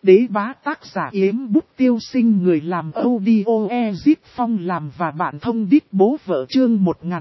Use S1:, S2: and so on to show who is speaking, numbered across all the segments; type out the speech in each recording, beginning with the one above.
S1: Đế bá tác giả Yếm Bút Tiêu Sinh, người làm audio Ezip Phong làm và bạn thông đít bố vợ. Chương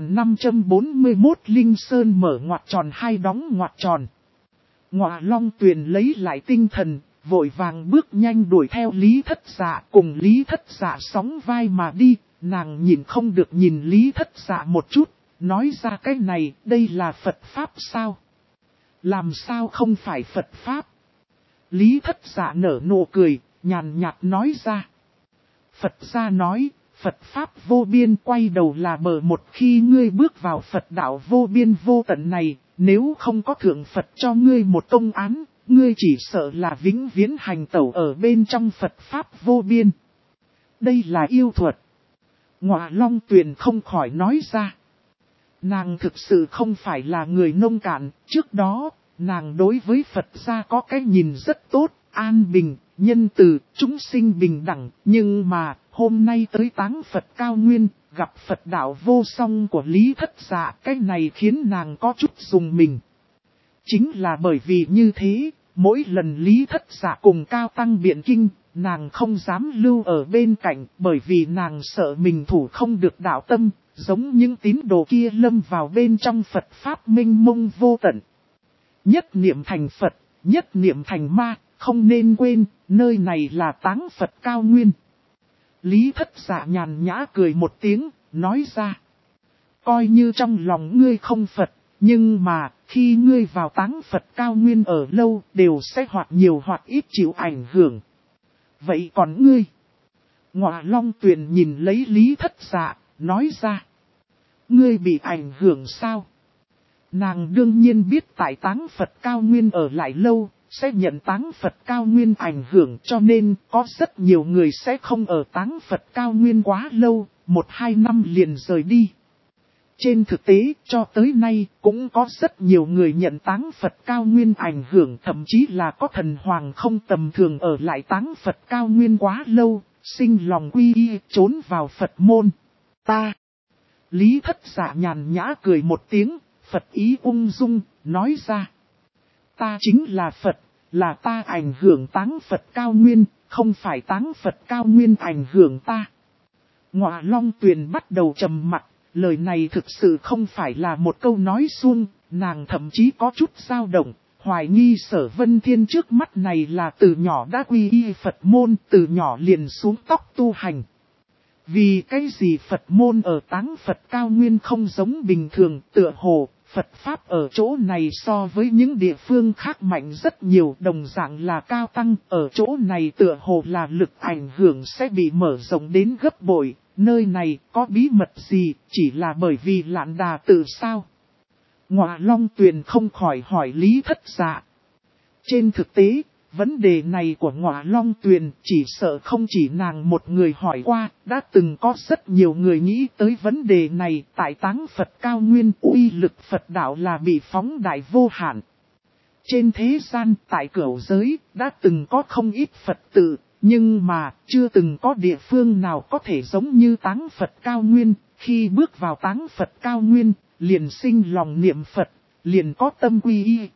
S1: 1541 Linh Sơn mở ngoặc tròn hai đóng ngoặc tròn. Ngọa Long Tuyền lấy lại tinh thần, vội vàng bước nhanh đuổi theo Lý Thất Dạ, cùng Lý Thất Dạ sóng vai mà đi. Nàng nhìn không được nhìn Lý Thất Dạ một chút, nói ra cái này, đây là Phật Pháp sao? Làm sao không phải Phật Pháp? Lý Thất Dạ nở nụ cười, nhàn nhạt nói ra. Phật gia nói, Phật Pháp vô biên, quay đầu là bờ. Một khi ngươi bước vào Phật đạo vô biên vô tận này, nếu không có thượng Phật cho ngươi một công án, ngươi chỉ sợ là vĩnh viễn hành tẩu ở bên trong Phật Pháp vô biên. Đây là yêu thuật. Ngọa Long Tuyền không khỏi nói ra. Nàng thực sự không phải là người nông cạn, trước đó, nàng đối với Phật gia có cái nhìn rất tốt, an bình, nhân từ, chúng sinh bình đẳng, nhưng mà, hôm nay tới táng Phật cao nguyên, gặp Phật đạo vô song của Lý Thất Dạ, cái này khiến nàng có chút rùng mình. Chính là bởi vì như thế, mỗi lần Lý Thất Dạ cùng Cao Tăng biện kinh, nàng không dám lưu ở bên cạnh, bởi vì nàng sợ mình thủ không được đạo tâm, giống những tín đồ kia lâm vào bên trong Phật Pháp minh mông vô tận. Nhất niệm thành Phật, nhất niệm thành ma, không nên quên, nơi này là táng Phật cao nguyên. Lý Thất Dạ nhàn nhã cười một tiếng, nói ra. Coi như trong lòng ngươi không Phật, nhưng mà, khi ngươi vào táng Phật cao nguyên ở lâu, đều sẽ hoặc nhiều hoặc ít chịu ảnh hưởng. Vậy còn ngươi? Ngọa Long Tuyền nhìn lấy Lý Thất Dạ, nói ra. Ngươi bị ảnh hưởng sao? Nàng đương nhiên biết tại táng Phật cao nguyên ở lại lâu, sẽ nhận táng Phật cao nguyên ảnh hưởng, cho nên có rất nhiều người sẽ không ở táng Phật cao nguyên quá lâu, 1-2 năm liền rời đi. Trên thực tế, cho tới nay, cũng có rất nhiều người nhận táng Phật cao nguyên ảnh hưởng, thậm chí là có thần hoàng không tầm thường ở lại táng Phật cao nguyên quá lâu, sinh lòng quy y, trốn vào Phật môn. Ta! Lý Thất Dạ nhàn nhã cười một tiếng, Phật ý ung dung, nói ra. Ta chính là Phật, là ta ảnh hưởng táng Phật cao nguyên, không phải táng Phật cao nguyên ảnh hưởng ta. Ngọa Long Tuyền bắt đầu trầm mặc, lời này thực sự không phải là một câu nói suông, nàng thậm chí có chút dao động, hoài nghi Sở Vân Thiên trước mắt này là từ nhỏ đã quy y Phật môn, từ nhỏ liền xuống tóc tu hành. Vì cái gì Phật môn ở táng Phật cao nguyên không giống bình thường, tựa hồ, Phật Pháp ở chỗ này so với những địa phương khác mạnh rất nhiều, đồng dạng là cao tăng, ở chỗ này tựa hồ là lực ảnh hưởng sẽ bị mở rộng đến gấp bội, nơi này có bí mật gì, chỉ là bởi vì Lạn Đà tự sao? Ngọa Long Tuyền không khỏi hỏi Lý Thất Dạ. Trên thực tế, vấn đề này của Ngọa Long Tuyền chỉ sợ không chỉ nàng một người hỏi qua, đã từng có rất nhiều người nghĩ tới vấn đề này. Tại táng Phật cao nguyên, uy lực Phật đạo là bị phóng đại vô hạn. Trên thế gian, tại cửu giới, đã từng có không ít Phật tự, nhưng mà chưa từng có địa phương nào có thể giống như táng Phật cao nguyên. Khi bước vào táng Phật cao nguyên, liền sinh lòng niệm Phật, liền có tâm quy y.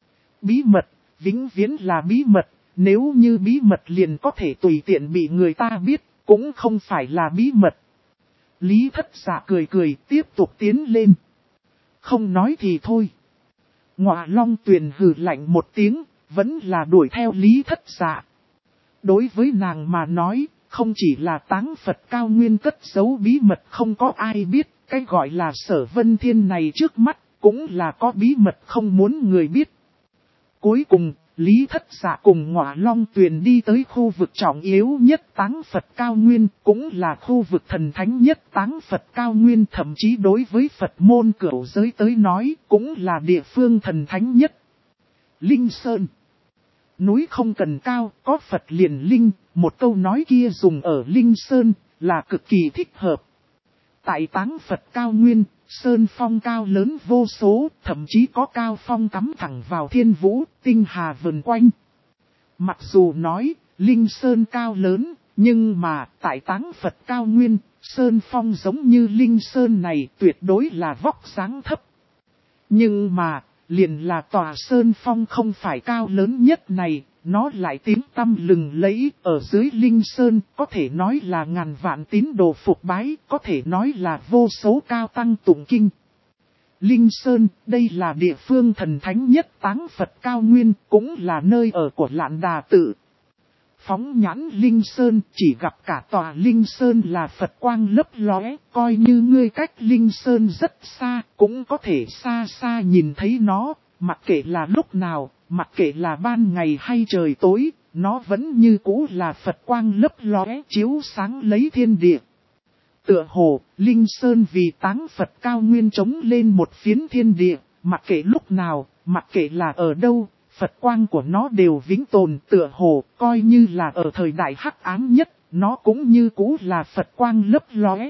S1: Bí mật, vĩnh viễn là bí mật, nếu như bí mật liền có thể tùy tiện bị người ta biết, cũng không phải là bí mật. Lý Thất Dạ cười cười, tiếp tục tiến lên. Không nói thì thôi. Ngọa Long Tuyền hừ lạnh một tiếng, vẫn là đuổi theo Lý Thất Dạ. Đối với nàng mà nói, không chỉ là táng Phật cao nguyên cất giấu bí mật không có ai biết, cái gọi là Sở Vân Thiên này trước mắt, cũng là có bí mật không muốn người biết. Cuối cùng, Lý Thất Dạ cùng Ngọa Long Tuyền đi tới khu vực trọng yếu nhất táng Phật cao nguyên, cũng là khu vực thần thánh nhất táng Phật cao nguyên, thậm chí đối với Phật môn cửu giới tới nói, cũng là địa phương thần thánh nhất. Linh Sơn. Núi không cần cao, có Phật liền linh, một câu nói kia dùng ở Linh Sơn, là cực kỳ thích hợp. Tại táng Phật cao nguyên, sơn phong cao lớn vô số, thậm chí có cao phong cắm thẳng vào thiên vũ, tinh hà vần quanh. Mặc dù nói, Linh Sơn cao lớn, nhưng mà, tại táng Phật cao nguyên, sơn phong giống như Linh Sơn này tuyệt đối là vóc dáng thấp. Nhưng mà, liền là tòa sơn phong không phải cao lớn nhất này, nó lại tiếng tăm lừng lẫy ở dưới Linh Sơn, có thể nói là ngàn vạn tín đồ phục bái, có thể nói là vô số cao tăng tụng kinh. Linh Sơn, đây là địa phương thần thánh nhất táng Phật cao nguyên, cũng là nơi ở của Lạn Đà Tự. Phóng nhãn Linh Sơn, chỉ gặp cả tòa Linh Sơn là Phật quang lấp lóe, coi như ngươi cách Linh Sơn rất xa, cũng có thể xa xa nhìn thấy nó, mặc kệ là lúc nào, mặc kệ là ban ngày hay trời tối, nó vẫn như cũ là Phật quang lấp lóe chiếu sáng lấy thiên địa. Tựa hồ, Linh Sơn vì táng Phật cao nguyên trống lên một phiến thiên địa, mặc kệ lúc nào, mặc kệ là ở đâu, Phật quang của nó đều vĩnh tồn. Tựa hồ, coi như là ở thời đại hắc ám nhất, nó cũng như cũ là Phật quang lấp lóe.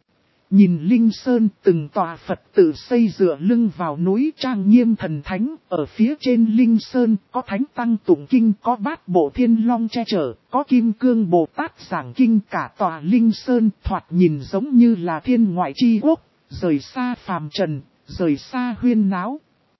S1: Nhìn Linh Sơn, từng tòa Phật tự xây dựa lưng vào núi trang nghiêm thần thánh, ở phía trên Linh Sơn có thánh tăng tụng kinh, có bát bộ thiên long che chở, có kim cương Bồ Tát giảng kinh. Cả tòa Linh Sơn thoạt nhìn giống như là thiên ngoại chi quốc, rời xa phàm trần, rời xa huyên náo.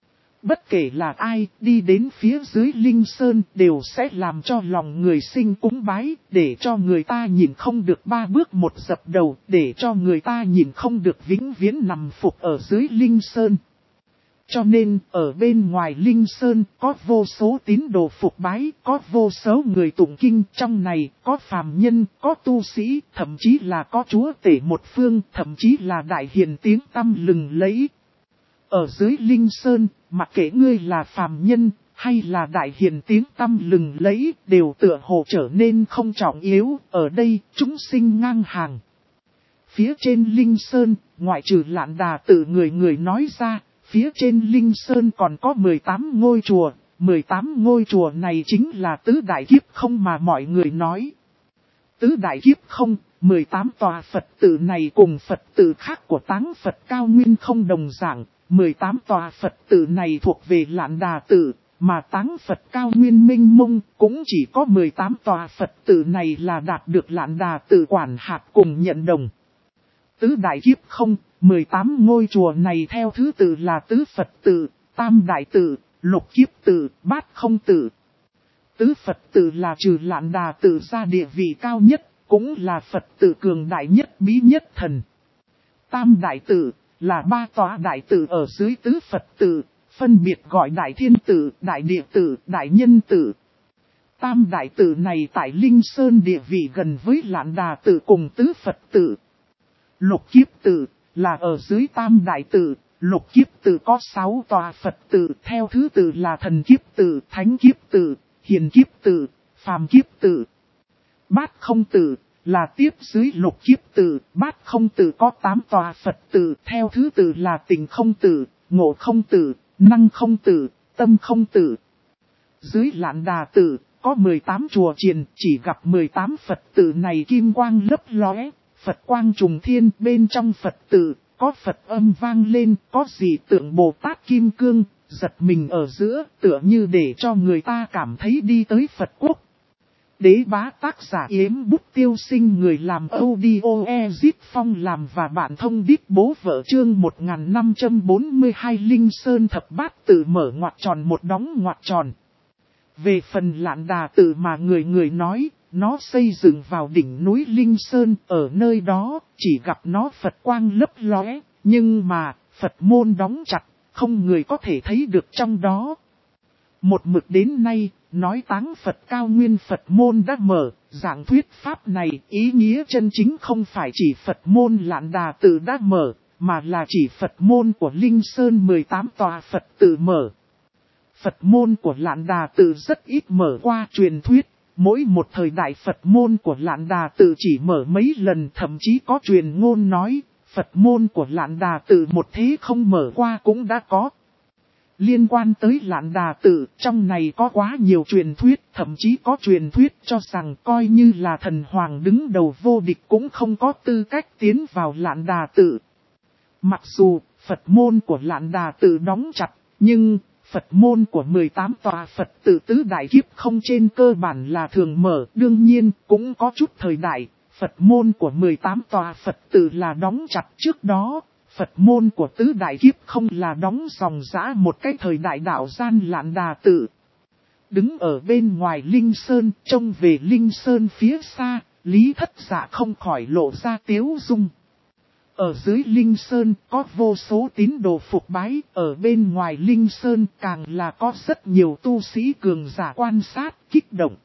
S1: Bất kể là ai đi đến phía dưới Linh Sơn đều sẽ làm cho lòng người sinh cúng bái, để cho người ta nhìn không được ba bước một dập đầu, để cho người ta nhìn không được vĩnh viễn nằm phục ở dưới Linh Sơn. Cho nên, ở bên ngoài Linh Sơn có vô số tín đồ phục bái, có vô số người tụng kinh, trong này có phàm nhân, có tu sĩ, thậm chí là có chúa tể một phương, thậm chí là đại hiền tiếng tăm lừng lẫy. Ở dưới Linh Sơn, mặc kệ ngươi là phàm nhân, hay là đại hiền tiếng tăm lừng lẫy, đều tựa hồ trở nên không trọng yếu, ở đây, chúng sinh ngang hàng. Phía trên Linh Sơn, ngoại trừ Lạn Đà Tự người người nói ra, phía trên Linh Sơn còn có 18 ngôi chùa, 18 ngôi chùa này chính là tứ đại kiếp không mà mọi người nói. Tứ đại kiếp không, 18 tòa Phật tự này cùng Phật tự khác của táng Phật cao nguyên không đồng dạng. 18 tòa Phật tự này thuộc về Lạn Đà Tự, mà táng Phật cao nguyên minh mông cũng chỉ có 18 tòa Phật tự này là đạt được Lạn Đà Tự quản hạt cùng nhận đồng. Tứ đại kiếp không, 18 ngôi chùa này theo thứ tự là tứ Phật tự, tam đại tự, lục kiếp tự, bát không tự. Tứ Phật tự là trừ Lạn Đà Tự ra địa vị cao nhất, cũng là Phật tự cường đại nhất bí nhất thần. Tam đại tự là ba tòa đại tự ở dưới tứ Phật tự, phân biệt gọi đại thiên tự, đại địa tự, đại nhân tự. Tam đại tự này tại Linh Sơn địa vị gần với Lạn Đà Tự cùng tứ Phật tự. Lục kiếp tự là ở dưới tam đại tự, lục kiếp tự có 6 tòa Phật tự, theo thứ tự là thần kiếp tự, thánh kiếp tự, hiền kiếp tự, phàm kiếp tự. Bát không tự là tiếp dưới lục kiếp tự, bát không tự có 8 tòa Phật tự, theo thứ tự là tình không tự, ngộ không tự, năng không tự, tâm không tự. Dưới Lạn Đà Tự có 18 chùa chiền, chỉ gặp 18 Phật tự này kim quang lấp lóe, Phật quang trùng thiên. Bên trong Phật tự có Phật âm vang lên, có dị tượng Bồ Tát Kim Cương, giật mình ở giữa, tựa như để cho người ta cảm thấy đi tới Phật quốc. Đế bá tác giả Yếm Bút Tiêu Sinh, người làm audio Ezit Phong làm và bạn thông đít bố vợ. Chương 1542 Linh Sơn thập bát tự mở ngoặc tròn một đóng ngoặc tròn. Về phần Lạn Đà Tự mà người người nói, nó xây dựng vào đỉnh núi Linh Sơn, ở nơi đó chỉ gặp nó Phật quang lấp lóe, nhưng mà Phật môn đóng chặt, không người có thể thấy được trong đó. Một mực đến nay, nói táng Phật cao nguyên Phật môn đã mở, giảng thuyết pháp này ý nghĩa chân chính không phải chỉ Phật môn Lạn Đà Tự đã mở, mà là chỉ Phật môn của Linh Sơn 18 tòa Phật tự mở. Phật môn của Lạn Đà Tự rất ít mở qua truyền thuyết, mỗi một thời đại Phật môn của Lạn Đà Tự chỉ mở mấy lần, thậm chí có truyền ngôn nói, Phật môn của Lạn Đà Tự một thế không mở qua cũng đã có. Liên quan tới Lạn Đà Tự, trong này có quá nhiều truyền thuyết, thậm chí có truyền thuyết cho rằng coi như là thần hoàng đứng đầu vô địch cũng không có tư cách tiến vào Lạn Đà Tự. Mặc dù Phật môn của Lạn Đà Tự đóng chặt, nhưng Phật môn của 18 tòa Phật tự tứ đại kiếp không trên cơ bản là thường mở. Đương nhiên cũng có chút thời đại, Phật môn của 18 tòa Phật tự là đóng chặt. Trước đó, Phật môn của tứ đại kiếp không là đóng dòng dã một cái thời đại đạo gian Lạn Đà Tự. Đứng ở bên ngoài Linh Sơn, trông về Linh Sơn phía xa, Lý Thất Dạ không khỏi lộ ra tiếu dung. Ở dưới Linh Sơn có vô số tín đồ phục bái, ở bên ngoài Linh Sơn càng là có rất nhiều tu sĩ cường giả quan sát, kích động.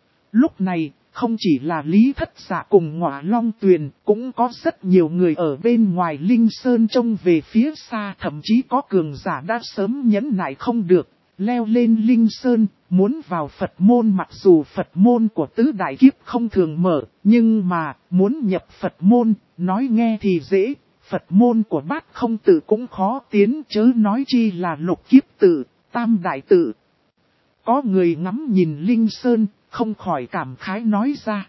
S1: Lúc này, không chỉ là Lý Thất Dạ cùng Ngọa Long Tuyền, cũng có rất nhiều người ở bên ngoài Linh Sơn trông về phía xa, thậm chí có cường giả đã sớm nhẫn nại không được, leo lên Linh Sơn, muốn vào Phật môn. Mặc dù Phật môn của tứ đại kiếp không thường mở, nhưng mà muốn nhập Phật môn, nói nghe thì dễ, Phật môn của Bát Không Tự cũng khó tiến, chớ nói chi là Lục Kiếp Tự, Tam Đại Tự. Có người ngắm nhìn Linh Sơn, không khỏi cảm khái nói ra.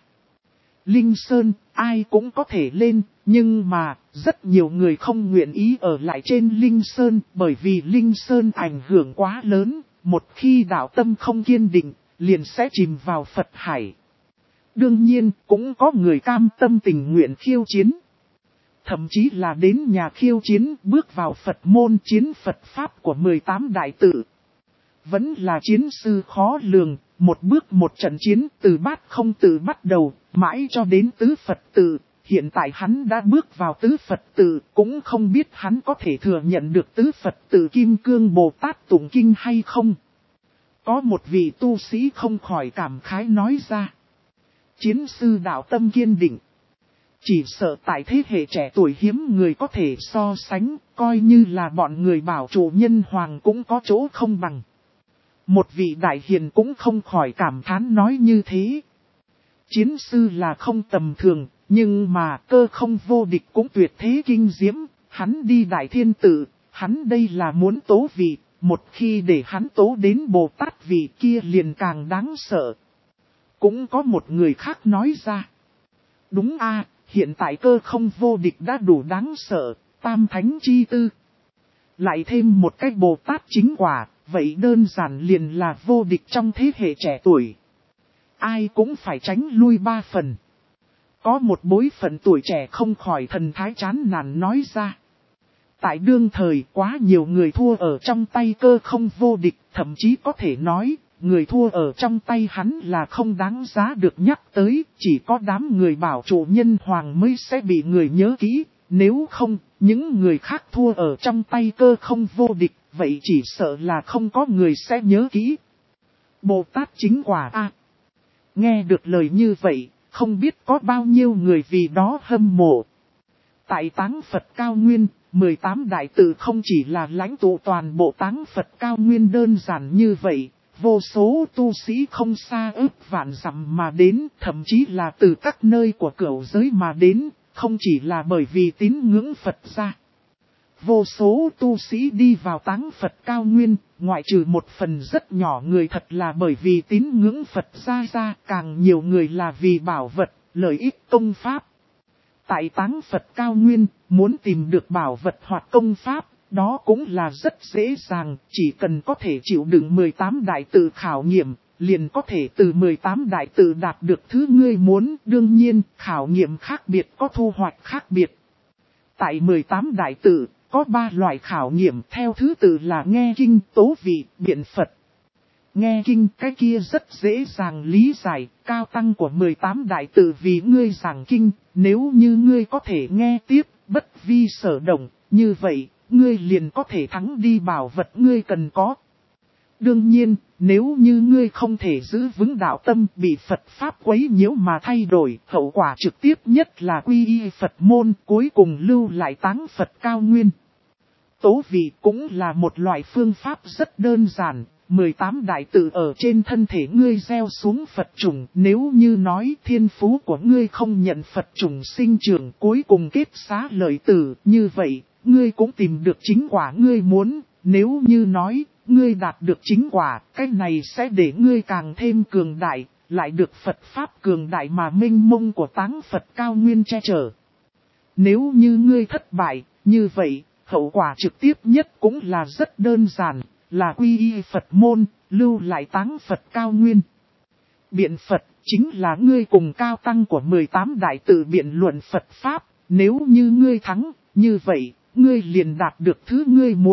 S1: Linh Sơn, ai cũng có thể lên, nhưng mà, rất nhiều người không nguyện ý ở lại trên Linh Sơn, bởi vì Linh Sơn ảnh hưởng quá lớn, một khi đạo tâm không kiên định, liền sẽ chìm vào Phật hải. Đương nhiên, cũng có người cam tâm tình nguyện khiêu chiến. Thậm chí là đến nhà khiêu chiến, bước vào Phật môn chiến Phật Pháp của 18 đại tự. Vẫn là chiến sư khó lường, một bước một trận chiến từ Bát Không Tự bắt đầu, mãi cho đến Tứ Phật Tự. Hiện tại hắn đã bước vào Tứ Phật Tự, cũng không biết hắn có thể thừa nhận được Tứ Phật Tự Kim Cương Bồ Tát tụng kinh hay không. Có một vị tu sĩ không khỏi cảm khái nói ra. Chiến sư đạo tâm kiên định. Chỉ sợ tại thế hệ trẻ tuổi hiếm người có thể so sánh, coi như là bọn người bảo chủ nhân hoàng cũng có chỗ không bằng. Một vị đại hiền cũng không khỏi cảm thán nói như thế. Chiến sư là không tầm thường, nhưng mà Cơ Không vô địch cũng tuyệt thế kinh diễm, hắn đi Đại Thiên Tự, hắn đây là muốn tố vị, một khi để hắn tố đến Bồ Tát vị kia liền càng đáng sợ. Cũng có một người khác nói ra. Đúng a, hiện tại Cơ Không vô địch đã đủ đáng sợ, tam thánh chi tư. Lại thêm một cái Bồ Tát chính quả, vậy đơn giản liền là vô địch trong thế hệ trẻ tuổi. Ai cũng phải tránh lui ba phần. Có một bối phận tuổi trẻ không khỏi thần thái chán nản nói ra. Tại đương thời quá nhiều người thua ở trong tay Cơ Không vô địch, thậm chí có thể nói, người thua ở trong tay hắn là không đáng giá được nhắc tới, chỉ có đám người bảo chủ nhân hoàng mới sẽ bị người nhớ kỹ, nếu không, những người khác thua ở trong tay Cơ Không vô địch, vậy chỉ sợ là không có người sẽ nhớ kỹ. Bồ Tát chính quả a. Nghe được lời như vậy, không biết có bao nhiêu người vì đó hâm mộ. Tại Táng Phật Cao Nguyên, 18 đại tự không chỉ là lãnh tụ toàn bộ Táng Phật Cao Nguyên đơn giản như vậy, vô số tu sĩ không xa ước vạn dặm mà đến, thậm chí là từ các nơi của cửu giới mà đến, không chỉ là bởi vì tín ngưỡng Phật ra. Vô số tu sĩ đi vào Táng Phật Cao Nguyên, ngoại trừ một phần rất nhỏ người thật là bởi vì tín ngưỡng Phật ra, càng nhiều người là vì bảo vật, lợi ích công pháp. Tại Táng Phật Cao Nguyên, muốn tìm được bảo vật hoặc công pháp, đó cũng là rất dễ dàng, chỉ cần có thể chịu đựng 18 đại tự khảo nghiệm, liền có thể từ 18 đại tự đạt được thứ ngươi muốn, đương nhiên, khảo nghiệm khác biệt có thu hoạch khác biệt. Tại 18 đại tự, có 3 loại khảo nghiệm theo thứ tự là nghe kinh, tố vị, biện Phật. Nghe kinh cái kia rất dễ dàng lý giải, cao tăng của 18 đại tự vì ngươi giảng kinh, nếu như ngươi có thể nghe tiếp, bất vi sở động, như vậy, ngươi liền có thể thắng đi bảo vật ngươi cần có. Đương nhiên, nếu như ngươi không thể giữ vững đạo tâm bị Phật Pháp quấy nhiễu mà thay đổi, hậu quả trực tiếp nhất là quy y Phật môn, cuối cùng lưu lại Táng Phật Cao Nguyên. Tố vị cũng là một loại phương pháp rất đơn giản, 18 đại tự ở trên thân thể ngươi gieo xuống Phật trùng, nếu như nói thiên phú của ngươi không nhận Phật trùng sinh trưởng cuối cùng kết xá lợi tử, như vậy, ngươi cũng tìm được chính quả ngươi muốn, nếu như nói, ngươi đạt được chính quả, cái này sẽ để ngươi càng thêm cường đại, lại được Phật Pháp cường đại mà minh mông của Táng Phật Cao Nguyên che chở. Nếu như ngươi thất bại, như vậy, hậu quả trực tiếp nhất cũng là rất đơn giản, là quy y Phật môn, lưu lại Táng Phật Cao Nguyên. Biện Phật chính là ngươi cùng cao tăng của 18 đại tự biện luận Phật Pháp, nếu như ngươi thắng, như vậy, ngươi liền đạt được thứ ngươi muốn,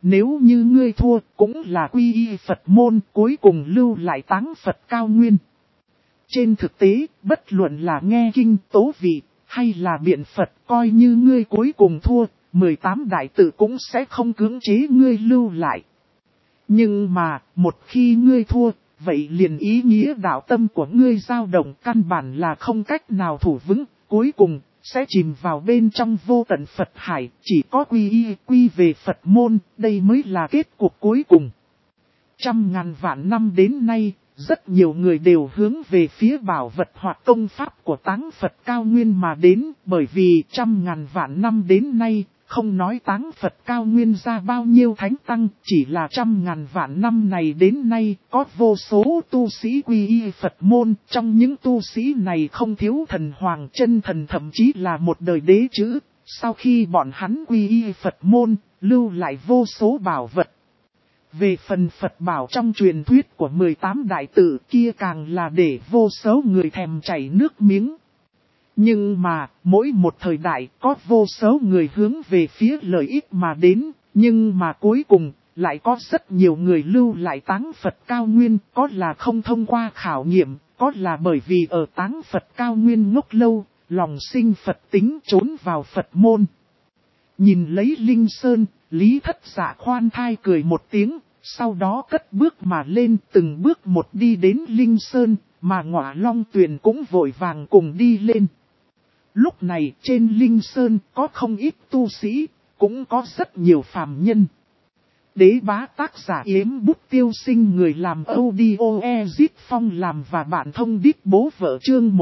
S1: nếu như ngươi thua cũng là quy y Phật môn, cuối cùng lưu lại táng Phật cao nguyên. Trên thực tế, bất luận là nghe kinh tố vị, hay là biện Phật, coi như ngươi cuối cùng thua, 18 đại tử cũng sẽ không cưỡng chế ngươi lưu lại. Nhưng mà, một khi ngươi thua, vậy liền ý nghĩa đạo tâm của ngươi dao động, căn bản là không cách nào thủ vững, cuối cùng sẽ chìm vào bên trong vô tận Phật hải, chỉ có quy về Phật môn, đây mới là kết cục cuối cùng. Trăm ngàn vạn năm đến nay, rất nhiều người đều hướng về phía bảo vật hoặc công pháp của táng Phật cao nguyên mà đến, bởi vì trăm ngàn vạn năm đến nay, không nói táng Phật cao nguyên ra bao nhiêu thánh tăng, chỉ là trăm ngàn vạn năm này đến nay, có vô số tu sĩ quy y Phật môn, trong những tu sĩ này không thiếu thần hoàng chân thần, thậm chí là một đời đế chữ, sau khi bọn hắn quy y Phật môn, lưu lại vô số bảo vật. Về phần Phật bảo trong truyền thuyết của 18 đại tử kia càng là để vô số người thèm chảy nước miếng. Nhưng mà, mỗi một thời đại có vô số người hướng về phía lợi ích mà đến, nhưng mà cuối cùng, lại có rất nhiều người lưu lại táng Phật cao nguyên, có là không thông qua khảo nghiệm, có là bởi vì ở táng Phật cao nguyên ngốc lâu, lòng sinh Phật tính trốn vào Phật môn. Nhìn lấy Linh Sơn, Lý Thất Dạ khoan thai cười một tiếng, sau đó cất bước mà lên, từng bước một đi đến Linh Sơn, mà Ngọa Long Tuyền cũng vội vàng cùng đi lên. Lúc này trên Linh Sơn có không ít tu sĩ, cũng có rất nhiều phàm nhân. Đế bá tác giả Yếm Bút Tiêu Sinh, người làm audio Ezit Phong làm và bạn thông đít bố vợ, chương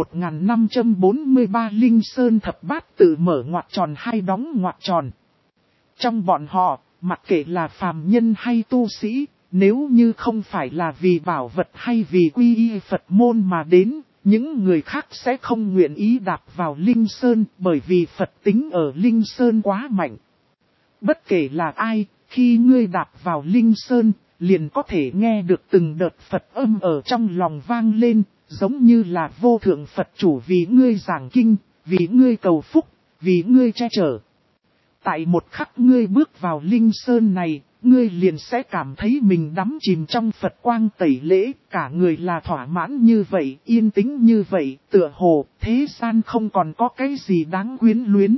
S1: 1543 Linh Sơn thập bát tự mở ngoặc tròn hay đóng ngoặc tròn. Trong bọn họ, mặc kệ là phàm nhân hay tu sĩ, nếu như không phải là vì bảo vật hay vì quy y Phật môn mà đến, những người khác sẽ không nguyện ý đạp vào Linh Sơn, bởi vì Phật tính ở Linh Sơn quá mạnh. Bất kể là ai, khi ngươi đạp vào Linh Sơn, liền có thể nghe được từng đợt Phật âm ở trong lòng vang lên, giống như là vô thượng Phật chủ vì ngươi giảng kinh, vì ngươi cầu phúc, vì ngươi che chở. Tại một khắc ngươi bước vào Linh Sơn này, ngươi liền sẽ cảm thấy mình đắm chìm trong Phật quang tẩy lễ, cả người là thỏa mãn như vậy, yên tĩnh như vậy, tựa hồ, thế gian không còn có cái gì đáng quyến luyến.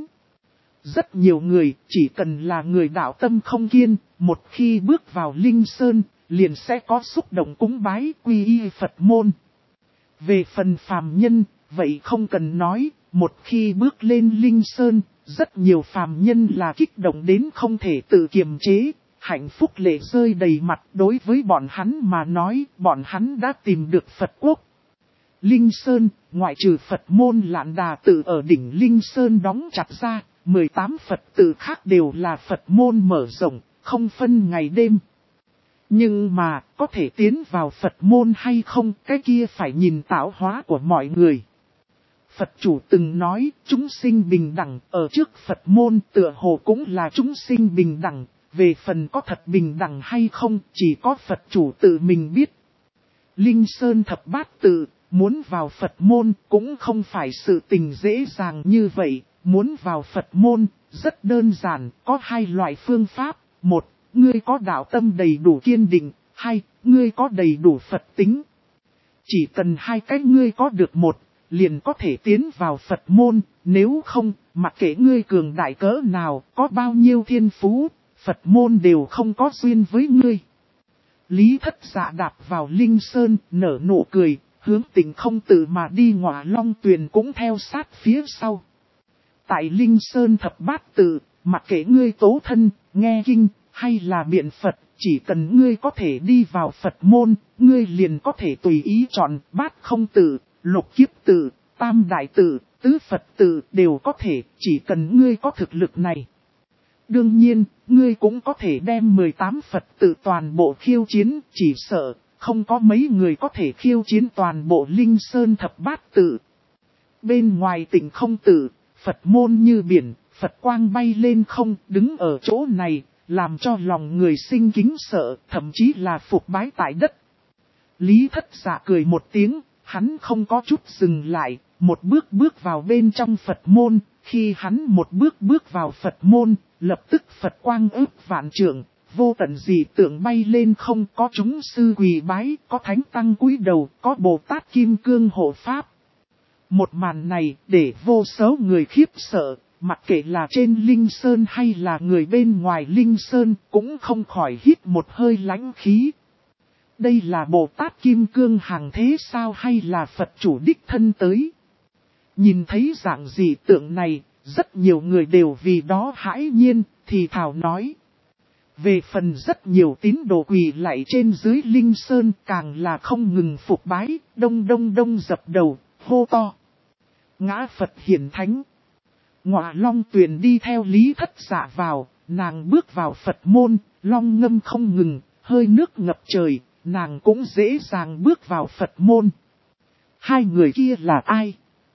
S1: Rất nhiều người, chỉ cần là người đạo tâm không kiên, một khi bước vào Linh Sơn, liền sẽ có xúc động cúng bái quy y Phật môn. Về phần phàm nhân, vậy không cần nói, một khi bước lên Linh Sơn, rất nhiều phàm nhân là kích động đến không thể tự kiềm chế, hạnh phúc lệ rơi đầy mặt. Đối với bọn hắn mà nói, bọn hắn đã tìm được Phật quốc. Linh Sơn, ngoại trừ Phật môn Lạn Đà tự ở đỉnh Linh Sơn đóng chặt ra, 18 Phật tự khác đều là Phật môn mở rộng, không phân ngày đêm. Nhưng mà, có thể tiến vào Phật môn hay không, cái kia phải nhìn tạo hóa của mọi người. Phật chủ từng nói, chúng sinh bình đẳng, ở trước Phật môn tựa hồ cũng là chúng sinh bình đẳng, về phần có thật bình đẳng hay không, chỉ có Phật chủ tự mình biết. Linh Sơn thập bát tự, muốn vào Phật môn cũng không phải sự tình dễ dàng như vậy, muốn vào Phật môn, rất đơn giản, có hai loại phương pháp, một, ngươi có đạo tâm đầy đủ kiên định, hai, ngươi có đầy đủ Phật tính. Chỉ cần hai cách ngươi có được một, liền có thể tiến vào Phật môn, nếu không, mặc kệ ngươi cường đại cỡ nào, có bao nhiêu thiên phú, Phật môn đều không có duyên với ngươi. Lý Thất Dạ đạp vào Linh Sơn, nở nụ cười, hướng Tịnh Không Tự mà đi, Ngọa Long Tuyền cũng theo sát phía sau. Tại Linh Sơn thập bát tự, mặc kệ ngươi tố thân, nghe kinh, hay là biện Phật, chỉ cần ngươi có thể đi vào Phật môn, ngươi liền có thể tùy ý chọn bát không tự, lục kiếp tự, tam đại tự, tứ Phật tự đều có thể, chỉ cần ngươi có thực lực này. Đương nhiên, ngươi cũng có thể đem 18 Phật tự toàn bộ khiêu chiến, chỉ sợ, không có mấy người có thể khiêu chiến toàn bộ Linh Sơn thập bát tự. Bên ngoài Tịnh Không Tự, Phật môn như biển, Phật quang bay lên không, đứng ở chỗ này, làm cho lòng người sinh kính sợ, thậm chí là phục bái tại đất. Lý Thất Dạ cười một tiếng, hắn không có chút dừng lại, một bước bước vào bên trong Phật môn, khi hắn một bước bước vào Phật môn, lập tức Phật quang ước vạn trượng, vô tận dị tượng bay lên không, có chúng sư quỳ bái, có thánh tăng cúi đầu, có Bồ Tát Kim Cương hộ pháp. Một màn này để vô số người khiếp sợ, mặc kệ là trên Linh Sơn hay là người bên ngoài Linh Sơn cũng không khỏi hít một hơi lãnh khí. Đây là Bồ Tát Kim Cương hàng thế sao hay là Phật chủ đích thân tới? Nhìn thấy dạng dị tượng này, rất nhiều người đều vì đó hãi nhiên, thì thảo nói. Về phần rất nhiều tín đồ quỳ lạy trên dưới Linh Sơn càng là không ngừng phục bái, đông dập đầu, hô to. Ngã Phật hiển thánh. Ngọa Long Tuyền đi theo Lý Thất Dạ vào, nàng bước vào Phật môn, long ngâm không ngừng, hơi nước ngập trời, nàng cũng dễ dàng bước vào Phật môn. Hai người kia là ai?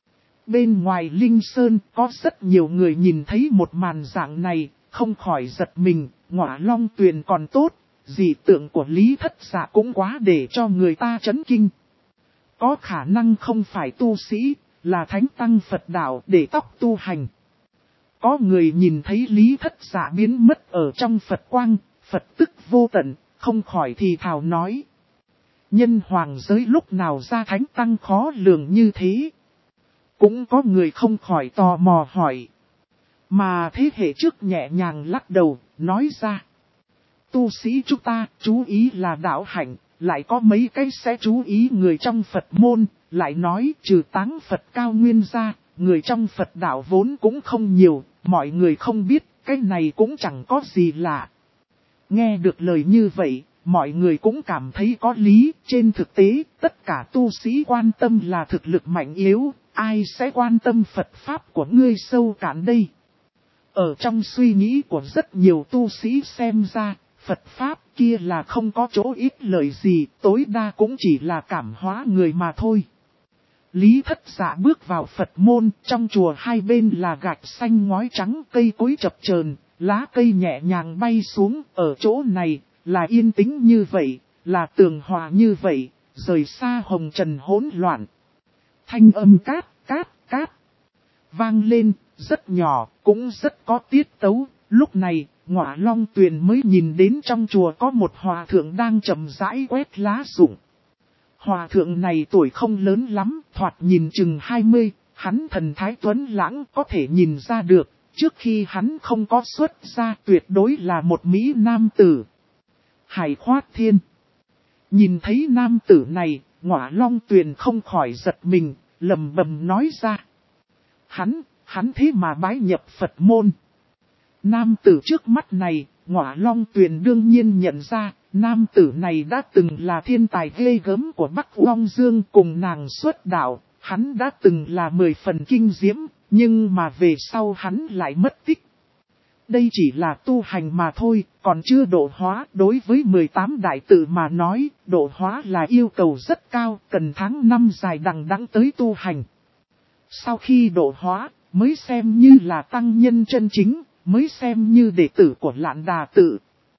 S1: Bên ngoài Linh Sơn có rất nhiều người nhìn thấy một màn dạng này, không khỏi giật mình, Ngọa Long Tuyền còn tốt, dị tượng của Lý Thất Dạ cũng quá để cho người ta chấn kinh. Có khả năng không phải tu sĩ, là thánh tăng Phật đạo để tóc tu hành. Có người nhìn thấy Lý Thất Dạ biến mất ở trong Phật quang, Phật tức vô tận, không khỏi thì thào nói. Nhân hoàng giới lúc nào ra thánh tăng khó lường như thế? Cũng có người không khỏi tò mò hỏi. Mà thế hệ trước nhẹ nhàng lắc đầu, nói ra. Tu sĩ chúng ta chú ý là đạo hạnh, lại có mấy cái sẽ chú ý người trong Phật môn, lại nói trừ táng Phật cao nguyên ra, người trong Phật đạo vốn cũng không nhiều, mọi người không biết, cái này cũng chẳng có gì lạ. Nghe được lời như vậy, mọi người cũng cảm thấy có lý, trên thực tế, tất cả tu sĩ quan tâm là thực lực mạnh yếu, ai sẽ quan tâm Phật Pháp của ngươi sâu cạn đây. Ở trong suy nghĩ của rất nhiều tu sĩ xem ra, Phật Pháp kia là không có chỗ ít lợi gì, tối đa cũng chỉ là cảm hóa người mà thôi. Lý Thất Dạ bước vào Phật môn, trong chùa hai bên là gạch xanh ngói trắng, cây cối chập chờn, lá cây nhẹ nhàng bay xuống, ở chỗ này là yên tĩnh như vậy, là tường hòa như vậy, rời xa hồng trần hỗn loạn. Thanh âm cát, cát, vang lên, rất nhỏ, cũng rất có tiết tấu. Lúc này, Ngọa Long Tuyền mới nhìn đến trong chùa có một hòa thượng đang chậm rãi quét lá rụng. Hòa thượng này tuổi không lớn lắm, thoạt nhìn chừng 20, hắn thần thái tuấn lãng có thể nhìn ra được, trước khi hắn không có xuất ra tuyệt đối là một Mỹ nam tử. Hải Khoát Thiên. Nhìn thấy nam tử này, Ngọa Long Tuyền không khỏi giật mình, lầm bầm nói ra. Hắn thế mà bái nhập Phật môn. Nam tử trước mắt này, Ngọa Long Tuyền đương nhiên nhận ra, nam tử này đã từng là thiên tài ghê gớm của Bắc Long Dương cùng nàng xuất đạo, hắn đã từng là 10 phần kinh diễm, nhưng mà về sau hắn lại mất tích. Đây chỉ là tu hành mà thôi, còn chưa độ hóa. Đối với 18 đại tử mà nói, độ hóa là yêu cầu rất cao, cần tháng năm dài đằng đẵng tới tu hành. Sau khi độ hóa, mới xem như là tăng nhân chân chính, mới xem như đệ tử của Lạn Đà Tự.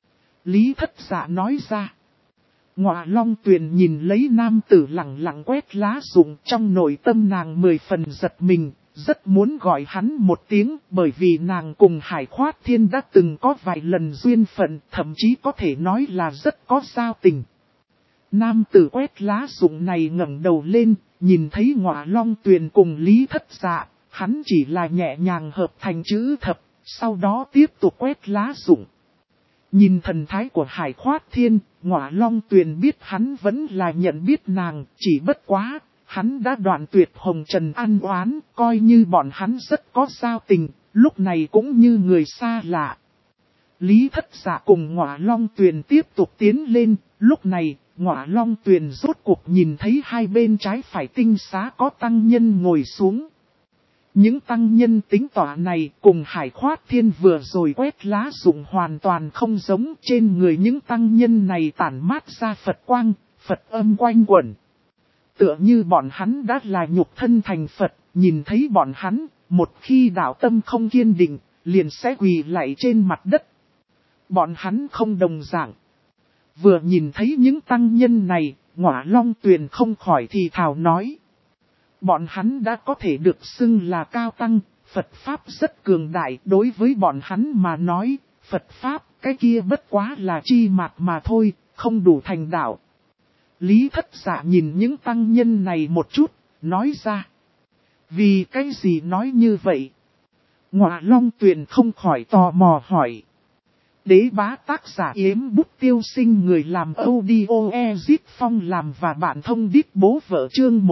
S1: Lý Thất Dạ nói ra. Ngọa Long Tuyền nhìn lấy nam tử lặng lặng quét lá rụng, trong nội tâm nàng 10 phần giật mình, rất muốn gọi hắn một tiếng, bởi vì nàng cùng Hải Khoát Thiên đã từng có vài lần duyên phận, thậm chí có thể nói là rất có giao tình. Nam tử quét lá rụng này ngẩng đầu lên, nhìn thấy Ngọa Long Tuyền cùng Lý Thất Dạ, hắn chỉ là nhẹ nhàng hợp thành chữ thập, sau đó tiếp tục quét lá rụng. Nhìn thần thái của Hải Khoát Thiên, Ngọa Long Tuyền biết hắn vẫn là nhận biết nàng, chỉ bất quá, hắn đã đoạn tuyệt hồng trần ăn oán, coi như bọn hắn rất có giao tình, lúc này cũng như người xa lạ. Lý Thất Dạ cùng Ngọa Long Tuyền tiếp tục tiến lên, lúc này, Ngọa Long Tuyền rốt cuộc nhìn thấy hai bên trái phải tinh xá có tăng nhân ngồi xuống. Những tăng nhân tính tỏa này cùng Hải Khoát Thiên vừa rồi quét lá rụng hoàn toàn không giống, trên người những tăng nhân này tản mát ra Phật quang, Phật âm quanh quẩn. Tựa như bọn hắn đã là nhục thân thành Phật, nhìn thấy bọn hắn, một khi đạo tâm không kiên định, liền sẽ quỳ lạy trên mặt đất. Bọn hắn không đồng dạng. Vừa nhìn thấy những tăng nhân này, Ngọa Long Tuyền không khỏi thì thào nói. Bọn hắn đã có thể được xưng là cao tăng, Phật Pháp rất cường đại, đối với bọn hắn mà nói, Phật Pháp cái kia bất quá là chi mạt mà thôi, không đủ thành đạo. Lý Thất Dạ nhìn những tăng nhân này một chút, nói ra. Vì cái gì nói như vậy? Ngọa Long Tuyền không khỏi tò mò hỏi. Đế bá tác giả Yếm Bút Tiêu Sinh người làm audio Ezit Phong làm và bạn thông điệp bố vợ chương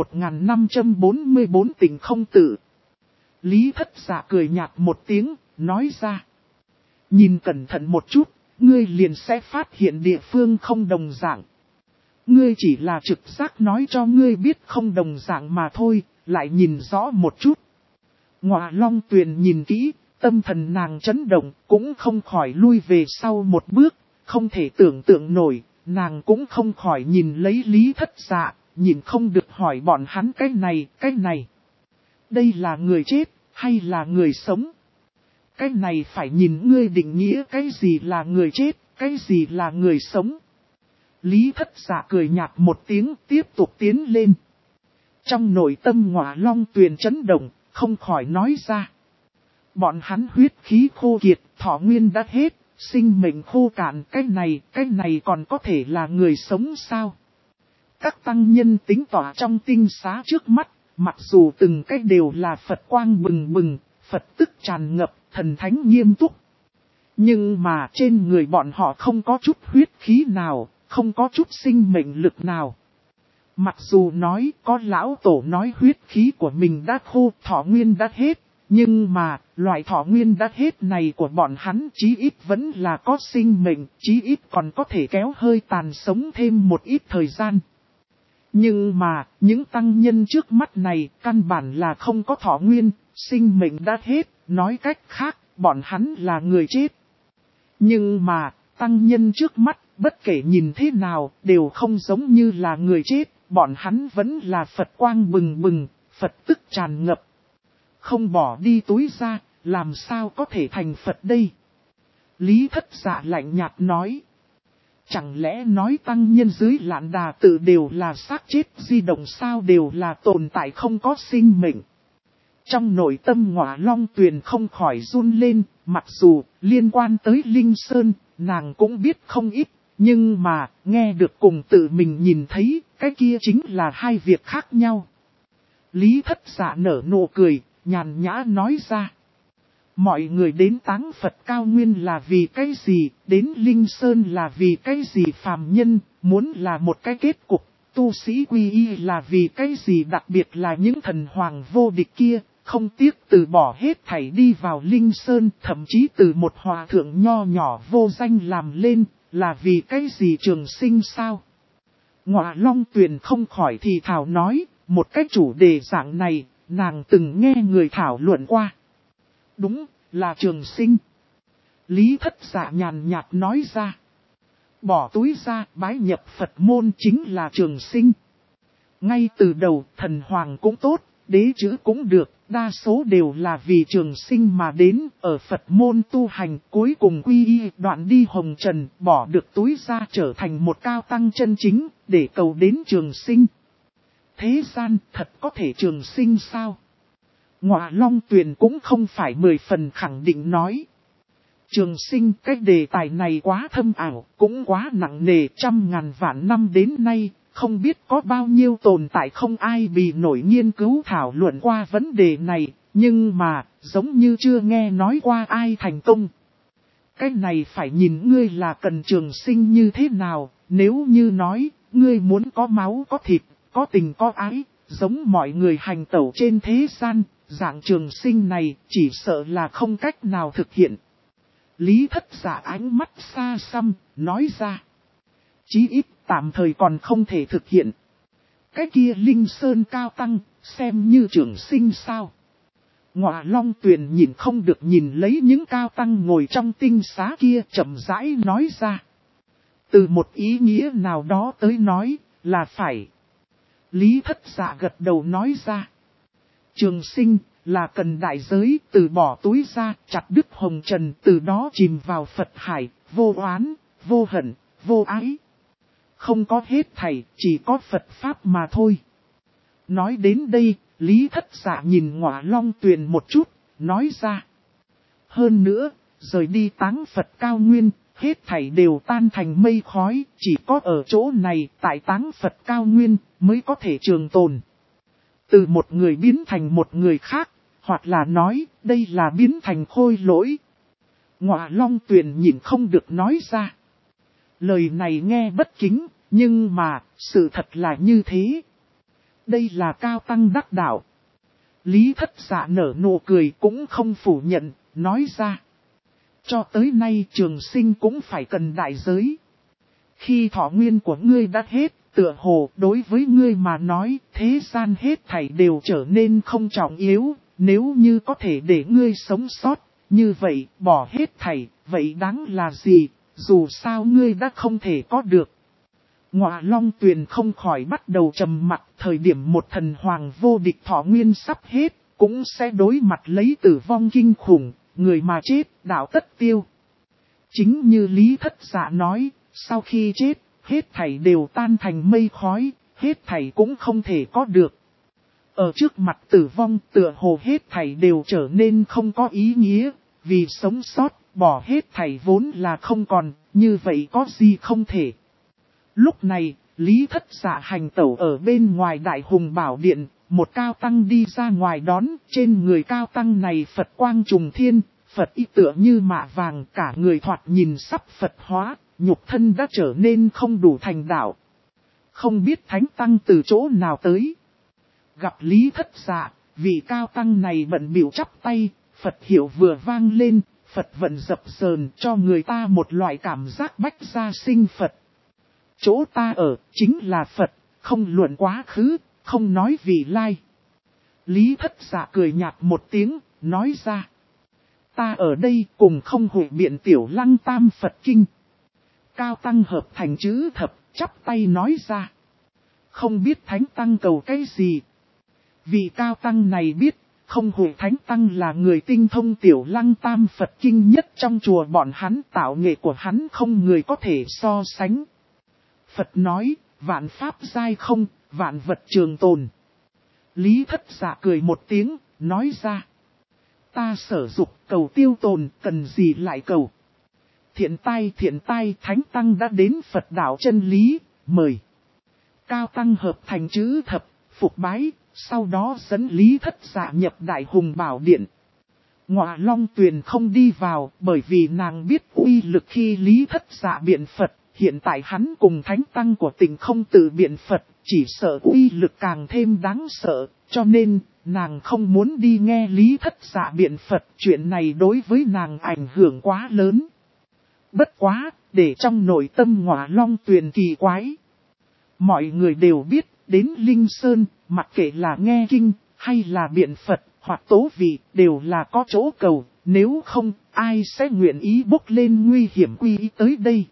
S1: 1544 tình không tử. Lý Thất Dạ cười nhạt một tiếng, nói ra. Nhìn cẩn thận một chút, ngươi liền sẽ phát hiện địa phương không đồng dạng. Ngươi chỉ là trực giác nói cho ngươi biết không đồng dạng mà thôi, lại nhìn rõ một chút. Ngọa Long Tuyền nhìn kỹ, tâm thần nàng chấn động, cũng không khỏi lui về sau một bước, không thể tưởng tượng nổi, nàng cũng không khỏi nhìn lấy Lý Thất Dạ, nhìn không được hỏi bọn hắn cái này. Đây là người chết, hay là người sống? Cái này phải nhìn ngươi định nghĩa cái gì là người chết, cái gì là người sống. Lý Thất Dạ cười nhạt một tiếng tiếp tục tiến lên. Trong nội tâm Ngọa Long Tuyền chấn động, không khỏi nói ra. Bọn hắn huyết khí khô kiệt, thọ nguyên đã hết, sinh mệnh khô cạn, cái này còn có thể là người sống sao? Các tăng nhân tính tỏa trong tinh xá trước mắt, mặc dù từng cái đều là Phật quang bừng bừng, Phật tức tràn ngập, thần thánh nghiêm túc. Nhưng mà trên người bọn họ không có chút huyết khí nào, không có chút sinh mệnh lực nào. Mặc dù nói có lão tổ nói huyết khí của mình đã khô, thọ nguyên đã hết, nhưng mà loại thọ nguyên đã hết này của bọn hắn chí ít vẫn là có sinh mệnh, chí ít còn có thể kéo hơi tàn sống thêm một ít thời gian. Nhưng mà những tăng nhân trước mắt này căn bản là không có thọ nguyên, sinh mệnh đã hết, nói cách khác, bọn hắn là người chết. Nhưng mà tăng nhân trước mắt, bất kể nhìn thế nào, đều không giống như là người chết, bọn hắn vẫn là Phật quang bừng bừng, Phật tức tràn ngập. Không bỏ đi túi ra, làm sao có thể thành Phật đây? Lý Thất Dạ lạnh nhạt nói. Chẳng lẽ nói tăng nhân dưới Lạn Đà tự đều là xác chết di động sao, đều là tồn tại không có sinh mệnh? Trong nội tâm Ngọa Long Tuyền không khỏi run lên, mặc dù liên quan tới Linh Sơn, nàng cũng biết không ít, nhưng mà nghe được cùng tự mình nhìn thấy, cái kia chính là hai việc khác nhau. Lý Thất Dạ nở nụ cười, nhàn nhã nói ra. Mọi người đến táng Phật cao nguyên là vì cái gì, đến Linh Sơn là vì cái gì, phàm nhân, muốn là một cái kết cục, tu sĩ quy y là vì cái gì, đặc biệt là những thần hoàng vô địch kia, không tiếc từ bỏ hết thảy đi vào Linh Sơn, thậm chí từ một hòa thượng nho nhỏ vô danh làm lên, là vì cái gì, trường sinh sao? Ngọa Long Tuyền không khỏi thì thảo nói, một cái chủ đề dạng này, nàng từng nghe người thảo luận qua. Đúng, là trường sinh. Lý Thất Dạ nhàn nhạt nói ra. Bỏ túi ra, bái nhập Phật môn chính là trường sinh. Ngay từ đầu, thần hoàng cũng tốt, đế chữ cũng được, đa số đều là vì trường sinh mà đến, ở Phật môn tu hành, cuối cùng quy y, đoạn đi hồng trần, bỏ được túi ra trở thành một cao tăng chân chính, để cầu đến trường sinh. Thế gian thật có thể trường sinh sao? Ngọa Long Tuyền cũng không phải 10 phần khẳng định nói. Trường sinh, cái đề tài này quá thâm ảo, cũng quá nặng nề, trăm ngàn vạn năm đến nay, không biết có bao nhiêu tồn tại không ai bị nổi nghiên cứu thảo luận qua vấn đề này, nhưng mà, giống như chưa nghe nói qua ai thành công. Cái này phải nhìn ngươi là cần trường sinh như thế nào, nếu như nói, ngươi muốn có máu có thịt, có tình có ái, giống mọi người hành tẩu trên thế gian, dạng trường sinh này chỉ sợ là không cách nào thực hiện. Lý Thất Dạ ánh mắt xa xăm, nói ra. Chí ít tạm thời còn không thể thực hiện. Cái kia Linh Sơn cao tăng, xem như trường sinh sao? Ngọa Long Tuyền nhìn không được nhìn lấy những cao tăng ngồi trong tinh xá kia, chậm rãi nói ra. Từ một ý nghĩa nào đó tới nói, là phải. Lý Thất Dạ gật đầu nói ra. Trường sinh là cần đại giới, từ bỏ túi ra, chặt đứt hồng trần, từ đó chìm vào Phật hải, vô oán, vô hận, vô ái. Không có hết thảy, chỉ có Phật Pháp mà thôi. Nói đến đây, Lý Thất Dạ nhìn Ngọa Long Tuyền một chút, nói ra. Hơn nữa, rời đi táng Phật cao nguyên, hết thảy đều tan thành mây khói, chỉ có ở chỗ này, tại táng Phật cao nguyên, mới có thể trường tồn. Từ một người biến thành một người khác, hoặc là nói, đây là biến thành khôi lỗi. Ngọa Long Tuyền nhìn không được nói ra. Lời này nghe bất kính, nhưng mà, sự thật là như thế. Đây là cao tăng đắc đạo. Lý Thất Dạ nở nụ cười cũng không phủ nhận, nói ra. Cho tới nay trường sinh cũng phải cần đại giới. Khi thọ nguyên của ngươi đã hết, tựa hồ đối với ngươi mà nói, thế gian hết thảy đều trở nên không trọng yếu, nếu như có thể để ngươi sống sót, như vậy, bỏ hết thảy, vậy đáng là gì, dù sao ngươi đã không thể có được. Ngọa Long Tuyền không khỏi bắt đầu trầm mặt, thời điểm một thần hoàng vô địch thọ nguyên sắp hết, cũng sẽ đối mặt lấy tử vong kinh khủng, người mà chết, đạo tất tiêu. Chính như Lý Thất Dạ nói, sau khi chết, hết thảy đều tan thành mây khói, hết thảy cũng không thể có được. Ở trước mặt tử vong, tựa hồ hết thảy đều trở nên không có ý nghĩa, vì sống sót, bỏ hết thảy vốn là không còn, như vậy có gì không thể. Lúc này, Lý Thất Dạ hành tẩu ở bên ngoài Đại Hùng Bảo Điện, một cao tăng đi ra ngoài đón, trên người cao tăng này Phật quang trùng thiên, Phật y tựa như mạ vàng, cả người thoạt nhìn sắp Phật hóa, nhục thân đã trở nên không đủ thành đạo. Không biết thánh tăng từ chỗ nào tới. Gặp Lý Thất Dạ, vị cao tăng này bận bịu chắp tay, Phật hiệu vừa vang lên, Phật vận dập dờn cho người ta một loại cảm giác bách gia sinh Phật. Chỗ ta ở, chính là Phật, không luận quá khứ, không nói vị lai. Lý Thất Dạ cười nhạt một tiếng, nói ra. Ta ở đây cùng không hội biện tiểu lăng tam Phật kinh. Cao tăng hợp thành chữ thập, chắp tay nói ra. Không biết thánh tăng cầu cái gì. Vị cao tăng này biết, không hội thánh tăng là người tinh thông tiểu lăng tam Phật kinh nhất trong chùa bọn hắn, tạo nghệ của hắn không người có thể so sánh. Phật nói, vạn pháp giai không, vạn vật trường tồn. Lý Thất Dạ cười một tiếng, nói ra. Ta sở dục cầu tiêu tồn, cần gì lại cầu. Thiện tai, thánh tăng đã đến Phật đạo chân lý, mời. Cao tăng hợp thành chữ thập, phục bái, sau đó dẫn Lý Thất Dạ nhập Đại Hùng Bảo Điện. Ngọa Long Tuyền không đi vào, bởi vì nàng biết uy lực khi Lý Thất Dạ biện Phật. Hiện tại hắn cùng thánh tăng của Tịnh Không Tự biện Phật, chỉ sợ uy lực càng thêm đáng sợ, cho nên, nàng không muốn đi nghe Lý Thất Dạ biện Phật, chuyện này đối với nàng ảnh hưởng quá lớn. Bất quá, để trong nội tâm Ngọa Long Tuyền kỳ quái. Mọi người đều biết, đến Linh Sơn, mặc kệ là nghe kinh, hay là biện Phật, hoặc tố vị, đều là có chỗ cầu, nếu không, ai sẽ nguyện ý bốc lên nguy hiểm quy ý tới đây.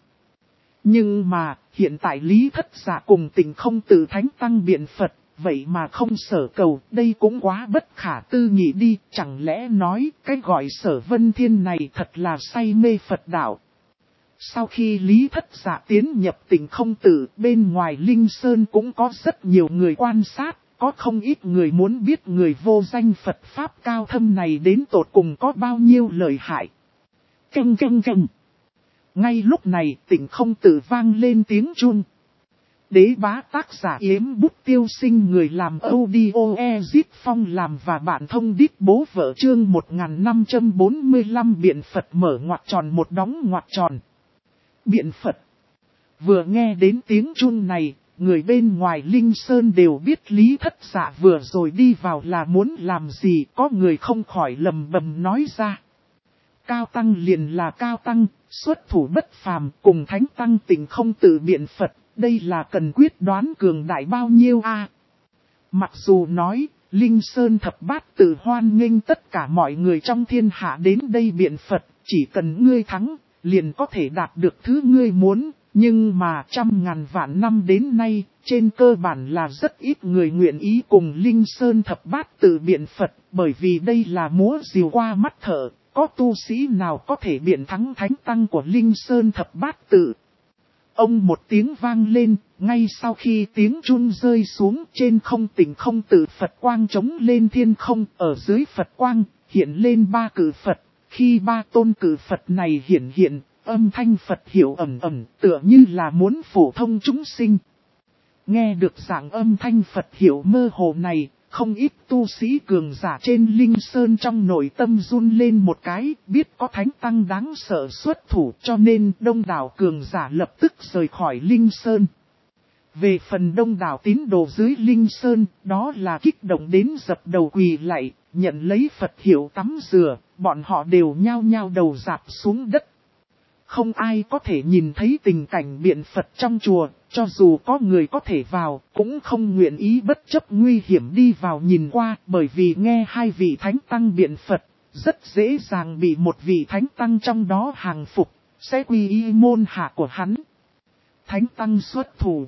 S1: Nhưng mà, hiện tại Lý Thất Dạ cùng Tịnh Không Tự thánh tăng biện Phật, vậy mà không sở cầu, đây cũng quá bất khả tư nghị đi, chẳng lẽ nói cái gọi Sở Vân Thiên này thật là say mê Phật đạo. Sau khi Lý Thất Dạ tiến nhập Tịnh Không Tự, bên ngoài Linh Sơn cũng có rất nhiều người quan sát, có không ít người muốn biết người vô danh Phật Pháp cao thâm này đến tột cùng có bao nhiêu lợi hại. Canh canh canh. Ngay lúc này Tịnh Không Tự vang lên tiếng chuông. Đế bá tác giả Yếm Bút Tiêu Sinh, người làm audio Ezit Phong làm và bạn thông đít bố vợ chương 1545 biện Phật mở ngoặc tròn một đóng ngoặc tròn. Biện Phật. Vừa nghe đến tiếng chuông này, người bên ngoài Linh Sơn đều biết Lý Thất Dạ vừa rồi đi vào là muốn làm gì, có người không khỏi lầm bầm nói ra. Cao tăng liền là cao tăng, xuất thủ bất phàm, cùng thánh tăng Tịnh Không Tự biện Phật, đây là cần quyết đoán cường đại bao nhiêu a? Mặc dù nói, Linh Sơn thập bát tự hoan nghênh tất cả mọi người trong thiên hạ đến đây biện Phật, chỉ cần ngươi thắng, liền có thể đạt được thứ ngươi muốn, nhưng mà trăm ngàn vạn năm đến nay, trên cơ bản là rất ít người nguyện ý cùng Linh Sơn thập bát tự biện Phật, bởi vì đây là múa rìu qua mắt thợ. Có tu sĩ nào có thể biện thắng thánh tăng của Linh Sơn thập bát tự? Ông một tiếng vang lên, ngay sau khi tiếng chuông rơi xuống trên không Tịnh Không Tự Phật quang trống lên thiên không, ở dưới Phật quang, hiện lên ba cử Phật. Khi ba tôn cử Phật này hiện, âm thanh Phật hiệu ầm ầm, tựa như là muốn phổ thông chúng sinh. Nghe được dạng âm thanh Phật hiệu mơ hồ này, không ít tu sĩ cường giả trên Linh Sơn trong nội tâm run lên một cái, biết có thánh tăng đáng sợ xuất thủ, cho nên đông đảo cường giả lập tức rời khỏi Linh Sơn. Về phần đông đảo tín đồ dưới Linh Sơn, đó là kích động đến dập đầu quỳ lạy, nhận lấy Phật hiệu tắm rửa, bọn họ đều nhao nhao đầu dạp xuống đất. Không ai có thể nhìn thấy tình cảnh biện Phật trong chùa, cho dù có người có thể vào, cũng không nguyện ý bất chấp nguy hiểm đi vào nhìn qua, bởi vì nghe hai vị thánh tăng biện Phật, rất dễ dàng bị một vị thánh tăng trong đó hàng phục, sẽ quy y môn hạ của hắn. Thánh tăng xuất thủ.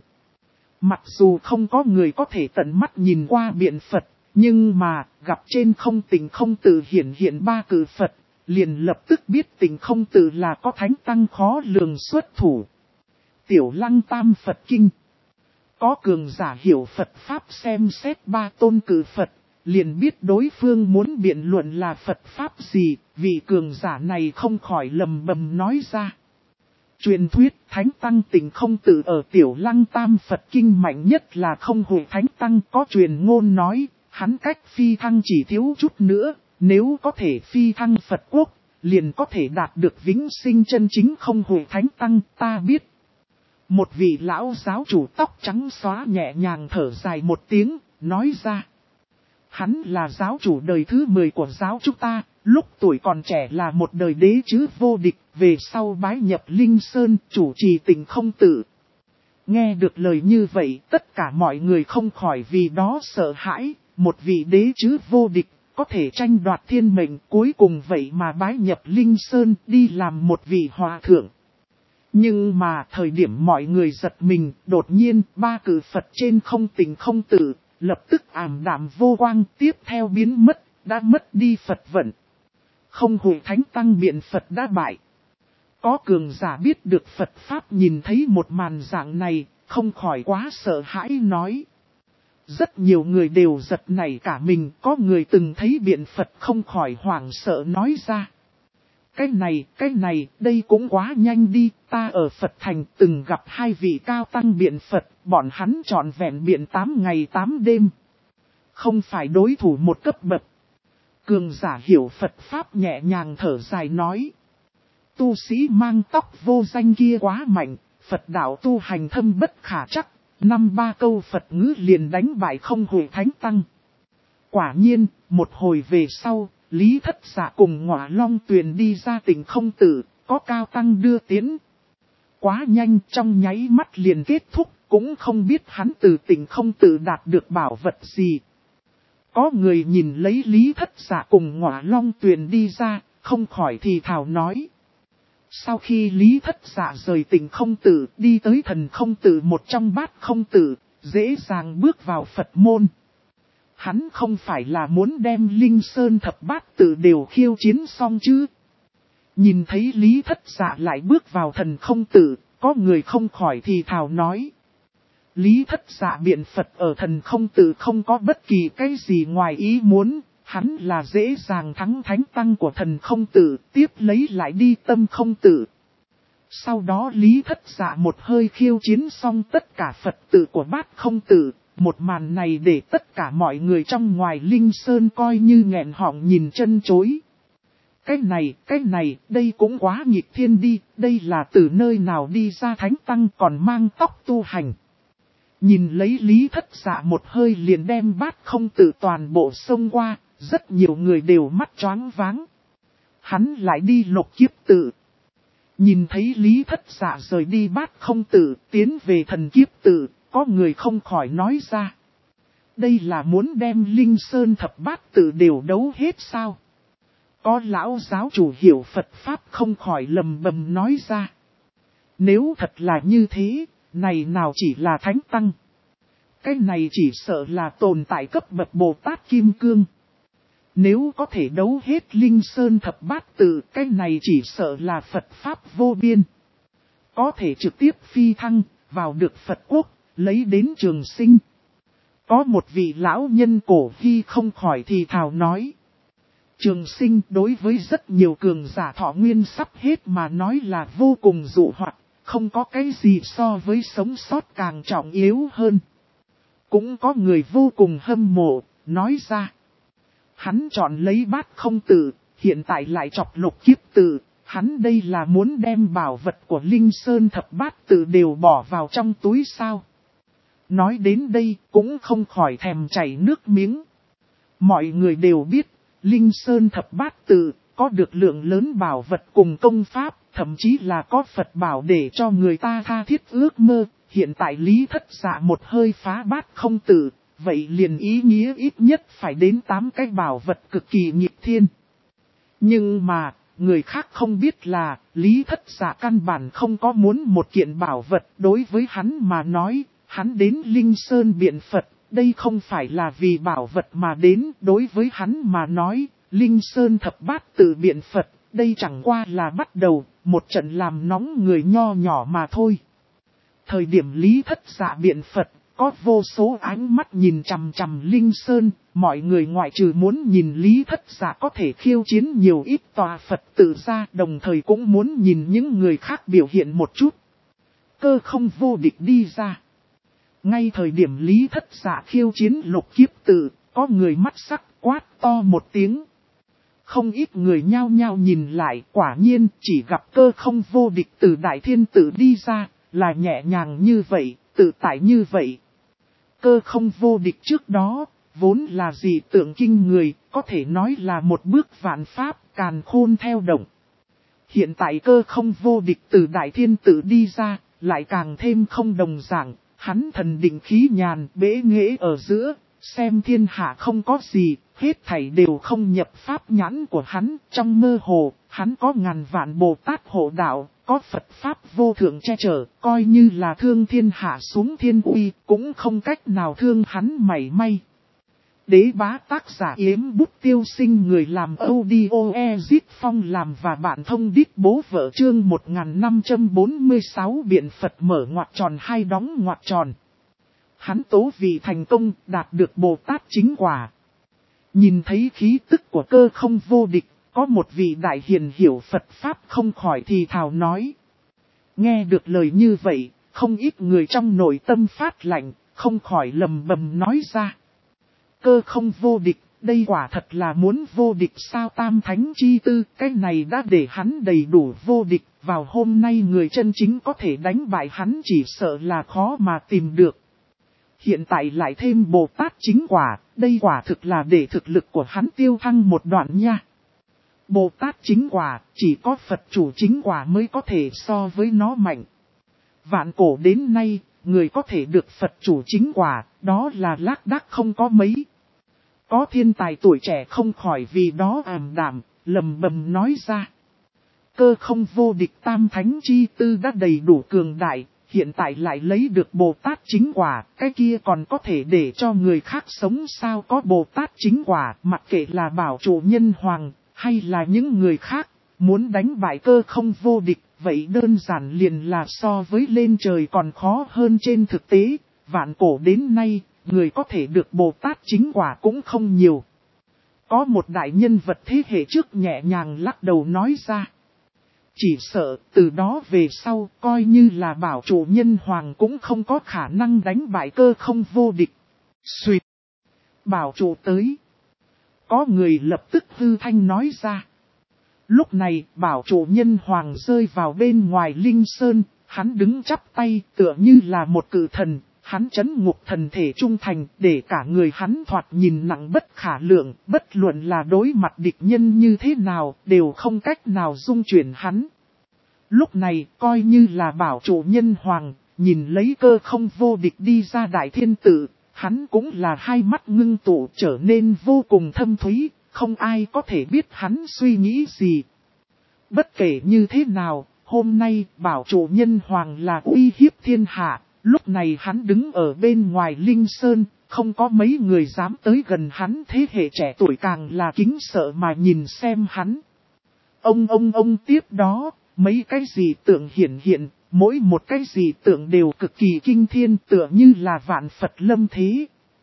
S1: Mặc dù không có người có thể tận mắt nhìn qua biện Phật, nhưng mà gặp trên không Tình Không Tự hiện ba cử Phật, liền lập tức biết Tình Không Tự là có thánh tăng khó lường xuất thủ. Tiểu Lăng Tam Phật Kinh. Có cường giả hiểu Phật Pháp xem xét ba tôn cử Phật, liền biết đối phương muốn biện luận là Phật Pháp gì, vị cường giả này không khỏi lầm bầm nói ra. Truyền thuyết Thánh Tăng Tình Không Tự ở Tiểu Lăng Tam Phật Kinh mạnh nhất là không hồi Thánh Tăng, có truyền ngôn nói, hắn cách phi thăng chỉ thiếu chút nữa, nếu có thể phi thăng Phật Quốc, liền có thể đạt được vĩnh sinh chân chính không hồi Thánh Tăng, ta biết. Một vị lão giáo chủ tóc trắng xóa nhẹ nhàng thở dài một tiếng, nói ra. Hắn là giáo chủ đời thứ 10 của giáo chúng ta, lúc tuổi còn trẻ là một đời đế chứ vô địch, về sau bái nhập Linh Sơn, chủ trì Tình Không Tự. Nghe được lời như vậy, tất cả mọi người không khỏi vì đó sợ hãi, một vị đế chứ vô địch, có thể tranh đoạt thiên mệnh, cuối cùng vậy mà bái nhập Linh Sơn, đi làm một vị hòa thượng. Nhưng mà thời điểm mọi người giật mình, đột nhiên ba cử Phật trên không Tình Không Tự, lập tức ảm đạm vô quang, tiếp theo biến mất, đã mất đi Phật vận. Không hồi Thánh Tăng biện Phật đã bại. Có cường giả biết được Phật Pháp nhìn thấy một màn dạng này, không khỏi quá sợ hãi nói. Rất nhiều người đều giật nảy cả mình, có người từng thấy biện Phật không khỏi hoảng sợ nói ra. Cái này, đây cũng quá nhanh đi, ta ở Phật Thành từng gặp hai vị cao tăng biện Phật, bọn hắn trọn vẹn biện 8 ngày 8 đêm. Không phải đối thủ một cấp bậc. Cường giả hiểu Phật Pháp nhẹ nhàng thở dài nói. Tu sĩ mang tóc vô danh kia quá mạnh, Phật đạo tu hành thâm bất khả chắc, 5-3 câu Phật ngữ liền đánh bại không hồi Thánh Tăng. Quả nhiên, một hồi về sau, Lý Thất Dạ cùng Ngọa Long Tuyền đi ra Tình Không Tự, có cao tăng đưa tiến. Quá nhanh, trong nháy mắt liền kết thúc, cũng không biết hắn từ Tình Không Tự đạt được bảo vật gì. Có người nhìn lấy Lý Thất Dạ cùng Ngọa Long Tuyền đi ra, không khỏi thì thào nói. Sau khi Lý Thất Dạ rời Tình Không Tự, đi tới Thần Không Tự một trong Bát Không Tự, dễ dàng bước vào Phật môn. Hắn không phải là muốn đem Linh Sơn Thập Bát Tự đều khiêu chiến xong chứ. Nhìn thấy Lý Thất Dạ lại bước vào Thần Không Tự, có người không khỏi thì thào nói. Lý Thất Dạ biện Phật ở Thần Không Tự không có bất kỳ cái gì ngoài ý muốn, hắn là dễ dàng thắng Thánh Tăng của Thần Không Tự, tiếp lấy lại đi Tâm Không Tự. Sau đó Lý Thất Dạ một hơi khiêu chiến xong tất cả Phật tử của Bát Không Tự, một màn này để tất cả mọi người trong ngoài Linh Sơn coi như nghẹn họng nhìn chân chối. Cái này, đây cũng quá nghịch thiên đi, đây là từ nơi nào đi ra Thánh Tăng còn mang tóc tu hành. Nhìn lấy Lý Thất Dạ một hơi liền đem Bát Không Tự toàn bộ xông qua, rất nhiều người đều mắt choáng váng. Hắn lại đi Lục Kiếp Tự. Nhìn thấy Lý Thất Dạ rời đi Bát Không Tự, tiến về Thần Kiếp Tự, có người không khỏi nói ra. Đây là muốn đem Linh Sơn Thập Bát Tự đều đấu hết sao? Có lão giáo chủ hiểu Phật Pháp không khỏi lầm bầm nói ra. Nếu thật là như thế, này nào chỉ là Thánh Tăng. Cái này chỉ sợ là tồn tại cấp bậc Bồ Tát Kim Cương. Nếu có thể đấu hết Linh Sơn Thập Bát Tự, cái này chỉ sợ là Phật Pháp vô biên. Có thể trực tiếp phi thăng, vào được Phật Quốc, lấy đến trường sinh. Có một vị lão nhân cổ khi không khỏi thì thào nói. Trường sinh đối với rất nhiều cường giả thọ nguyên sắp hết mà nói là vô cùng dụ hoặc, không có cái gì so với sống sót càng trọng yếu hơn. Cũng có người vô cùng hâm mộ, nói ra. Hắn chọn lấy bát không tử, hiện tại lại chọc lục kiếp tử, hắn đây là muốn đem bảo vật của Linh Sơn thập bát tử đều bỏ vào trong túi sao. Nói đến đây cũng không khỏi thèm chảy nước miếng. Mọi người đều biết, Linh Sơn thập bát tử có được lượng lớn bảo vật cùng công pháp, thậm chí là có Phật bảo để cho người ta tha thiết ước mơ. Hiện tại Lý Thất Dạ một hơi phá bát không tử, vậy liền ý nghĩa ít nhất phải đến 8 cái bảo vật cực kỳ nghịch thiên. Nhưng mà, người khác không biết là, Lý Thất Dạ căn bản không có muốn một kiện bảo vật. Đối với hắn mà nói, hắn đến Linh Sơn biện Phật, đây không phải là vì bảo vật mà đến. Đối với hắn mà nói, Linh Sơn thập bát tự biện Phật, đây chẳng qua là bắt đầu, một trận làm nóng người nho nhỏ mà thôi. Thời điểm Lý Thất Dạ biện Phật, có vô số ánh mắt nhìn chằm chằm Linh Sơn, mọi người ngoại trừ muốn nhìn Lý Thất Dạ có thể khiêu chiến nhiều ít tòa Phật tự ra, đồng thời cũng muốn nhìn những người khác biểu hiện một chút. Cơ không vô địch đi ra. Ngay thời điểm Lý Thất Dạ khiêu chiến lục kiếp tự, có người mắt sắc quát to một tiếng. Không ít người nhao nhao nhìn lại, quả nhiên chỉ gặp cơ không vô địch từ Đại Thiên Tự đi ra, là nhẹ nhàng như vậy, tự tại như vậy. Cơ không vô địch trước đó, vốn là dị tượng kinh người, có thể nói là một bước vạn pháp, càn khôn theo động. Hiện tại cơ không vô địch từ Đại Thiên Tự đi ra, lại càng thêm không đồng dạng, hắn thần định khí nhàn bế nghệ ở giữa, xem thiên hạ không có gì, hết thảy đều không nhập pháp nhãn của hắn. Trong mơ hồ, hắn có ngàn vạn Bồ Tát hộ đạo, có Phật Pháp vô thượng che chở, coi như là thương thiên hạ xuống thiên uy, cũng không cách nào thương hắn mảy may. Đế bá tác giả Yếm Bút Tiêu Sinh, người làm audio Ezit Phong làm và bạn thông đít bố vợ chương 1546 biện Phật mở ngoặc tròn hai đóng ngoặc tròn. Hắn tố vì thành công đạt được Bồ Tát chính quả. Nhìn thấy khí tức của cơ không vô địch, có một vị đại hiền hiểu Phật Pháp không khỏi thì thào nói. Nghe được lời như vậy, không ít người trong nội tâm phát lạnh, không khỏi lầm bầm nói ra. Cơ không vô địch, đây quả thật là muốn vô địch sao? Tam thánh chi tư, cái này đã để hắn đầy đủ vô địch, vào hôm nay người chân chính có thể đánh bại hắn chỉ sợ là khó mà tìm được. Hiện tại lại thêm Bồ Tát chính quả, đây quả thực là để thực lực của hắn tiêu thăng một đoạn nha. Bồ Tát chính quả, chỉ có Phật chủ chính quả mới có thể so với nó mạnh. Vạn cổ đến nay, người có thể được Phật chủ chính quả, đó là lác đác không có mấy. Có thiên tài tuổi trẻ không khỏi vì đó ảm đạm, lầm bầm nói ra. Cơ không vô địch tam thánh chi tư đã đầy đủ cường đại, hiện tại lại lấy được Bồ Tát chính quả, cái kia còn có thể để cho người khác sống sao? Có Bồ Tát chính quả, mặc kệ là bảo chủ nhân hoàng, hay là những người khác, muốn đánh bại cơ không vô địch, vậy đơn giản liền là so với lên trời còn khó hơn. Trên thực tế, vạn cổ đến nay, người có thể được Bồ Tát chính quả cũng không nhiều. Có một đại nhân vật thế hệ trước nhẹ nhàng lắc đầu nói ra. Chỉ sợ từ đó về sau coi như là bảo chủ nhân hoàng cũng không có khả năng đánh bại cơ không vô địch. Xuyệt. Bảo chủ tới. Có người lập tức hư thanh nói ra. Lúc này bảo chủ nhân hoàng rơi vào bên ngoài Linh Sơn. Hắn đứng chắp tay tựa như là một cự thần. Hắn trấn ngục thần thể trung thành để cả người hắn thoạt nhìn nặng bất khả lượng. Bất luận là đối mặt địch nhân như thế nào đều không cách nào dung chuyển hắn. Lúc này coi như là bảo chủ nhân hoàng, nhìn lấy cơ không vô địch đi ra Đại Thiên Tự, hắn cũng là hai mắt ngưng tụ trở nên vô cùng thâm thúy, không ai có thể biết hắn suy nghĩ gì. Bất kể như thế nào, hôm nay bảo chủ nhân hoàng là uy hiếp thiên hạ, lúc này hắn đứng ở bên ngoài Linh Sơn, không có mấy người dám tới gần hắn, thế hệ trẻ tuổi càng là kính sợ mà nhìn xem hắn. Ông tiếp đó. Mấy cái gì tượng hiện, mỗi một cái gì tượng đều cực kỳ kinh thiên tựa như là vạn Phật lâm thế.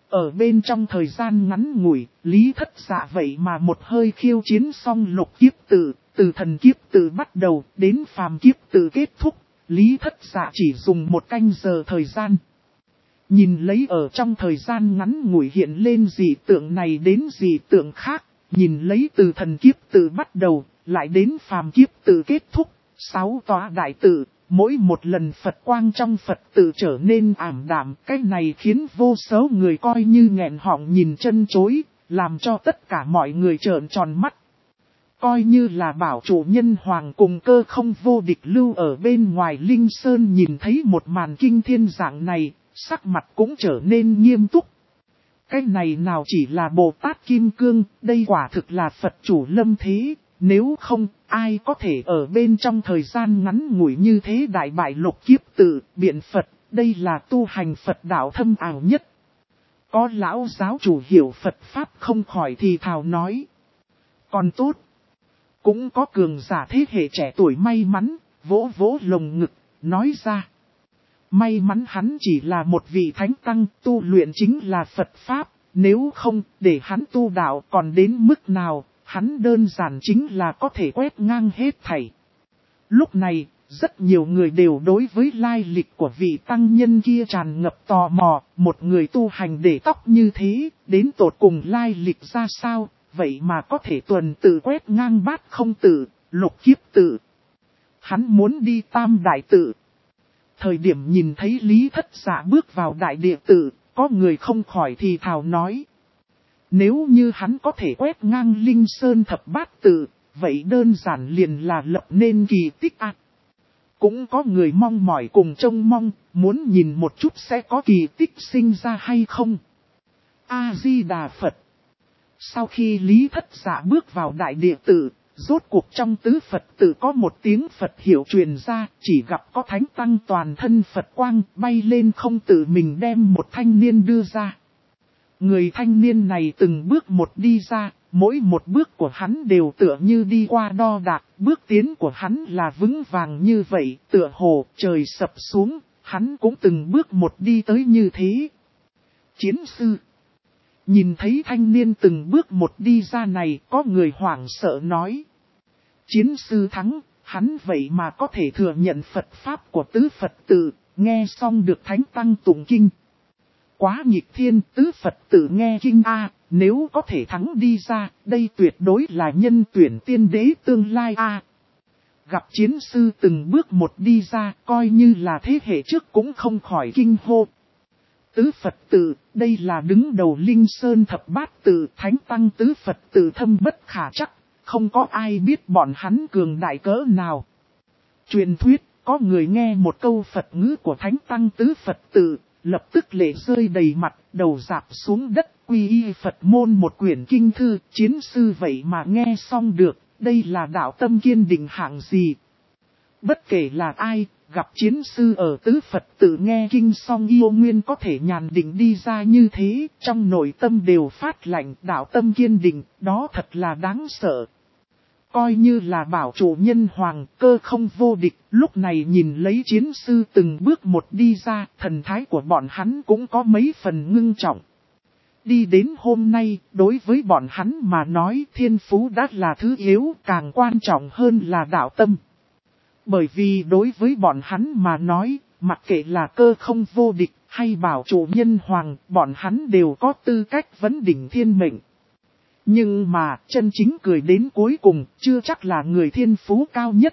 S1: Ở bên trong thời gian ngắn ngủi, Lý Thất Dạ vậy mà một hơi khiêu chiến xong lục kiếp tự, từ thần kiếp tự bắt đầu đến phàm kiếp tự kết thúc, Lý Thất Dạ chỉ dùng 1 canh giờ thời gian. Nhìn lấy ở trong thời gian ngắn ngủi hiện lên dị tượng này đến dị tượng khác, nhìn lấy từ thần kiếp tự bắt đầu, lại đến phàm kiếp tự kết thúc, 6 tòa đại tự, mỗi một lần Phật quang trong Phật tự trở nên ảm đạm, cái này khiến vô số người coi như nghẹn họng nhìn chân chối, làm cho tất cả mọi người trợn tròn mắt. Coi như là bảo chủ nhân hoàng cùng Cơ Không vô địch lưu ở bên ngoài Linh Sơn nhìn thấy một màn kinh thiên dạng này, sắc mặt cũng trở nên nghiêm túc. Cái này nào chỉ là Bồ Tát Kim Cương, đây quả thực là Phật chủ lâm thế, nếu không, ai có thể ở bên trong thời gian ngắn ngủi như thế đại bại lục kiếp tự, biện Phật, đây là tu hành Phật đạo thâm ảo nhất. Có lão giáo chủ hiểu Phật Pháp không khỏi thì thào nói. Còn tốt. Cũng có cường giả thế hệ trẻ tuổi may mắn, vỗ vỗ lồng ngực, nói ra. May mắn hắn chỉ là một vị thánh tăng, tu luyện chính là Phật Pháp, nếu không, để hắn tu đạo còn đến mức nào, hắn đơn giản chính là có thể quét ngang hết thảy. Lúc này, rất nhiều người đều đối với lai lịch của vị tăng nhân kia tràn ngập tò mò, một người tu hành để tóc như thế, đến tột cùng lai lịch ra sao, vậy mà có thể tuần tự quét ngang Bát Không tự, lục kiếp tự. Hắn muốn đi Tam Đại tự. Thời điểm nhìn thấy Lý Thất Dạ bước vào Đại Địa tự, có người không khỏi thì thào nói. Nếu như hắn có thể quét ngang Linh Sơn Thập Bát tự, vậy đơn giản liền là lập nên kỳ tích ạ. Cũng có người mong mỏi cùng trông mong, muốn nhìn một chút sẽ có kỳ tích sinh ra hay không. A-di-đà Phật. Sau khi Lý Thất Dạ bước vào Đại Địa tự, rốt cuộc trong tứ Phật tự có một tiếng Phật hiệu truyền ra, chỉ gặp có thánh tăng toàn thân Phật quang bay lên không tự mình đem một thanh niên đưa ra. Người thanh niên này từng bước một đi ra, mỗi một bước của hắn đều tựa như đi qua đo đạc, bước tiến của hắn là vững vàng như vậy, tựa hồ trời sập xuống, hắn cũng từng bước một đi tới như thế. Chiến sư. Nhìn thấy thanh niên từng bước một đi ra này, có người hoảng sợ nói. Chiến sư thắng, hắn vậy mà có thể thừa nhận Phật Pháp của tứ Phật tự, nghe xong được thánh tăng tụng kinh. Quá nghịch thiên, tứ Phật tự nghe kinh A, nếu có thể thắng đi ra, đây tuyệt đối là nhân tuyển tiên đế tương lai A. Gặp chiến sư từng bước một đi ra, coi như là thế hệ trước cũng không khỏi kinh hô. Tứ Phật tự, đây là đứng đầu Linh Sơn Thập Bát tự, thánh tăng tứ Phật tự thâm bất khả chắc, không có ai biết bọn hắn cường đại cỡ nào. Truyền thuyết, có người nghe một câu Phật ngữ của thánh tăng tứ Phật tự, lập tức lệ rơi đầy mặt, đầu rạp xuống đất, quy y Phật môn một quyển kinh thư, chiến sư vậy mà nghe xong được, đây là đạo tâm kiên định hạng gì. Bất kể là ai, gặp chiến sư ở tứ Phật tự nghe kinh xong yêu nguyên có thể nhàn định đi ra như thế, trong nội tâm đều phát lạnh, đạo tâm kiên định, đó thật là đáng sợ. Coi như là bảo chủ nhân hoàng, Cơ Không vô địch, lúc này nhìn lấy chiến sư từng bước một đi ra, thần thái của bọn hắn cũng có mấy phần ngưng trọng. Đi đến hôm nay, đối với bọn hắn mà nói thiên phú đã là thứ yếu, càng quan trọng hơn là đạo tâm. Bởi vì đối với bọn hắn mà nói, mặc kệ là Cơ Không vô địch hay bảo chủ nhân hoàng, bọn hắn đều có tư cách vấn đỉnh thiên mệnh. Nhưng mà, chân chính cười đến cuối cùng, chưa chắc là người thiên phú cao nhất.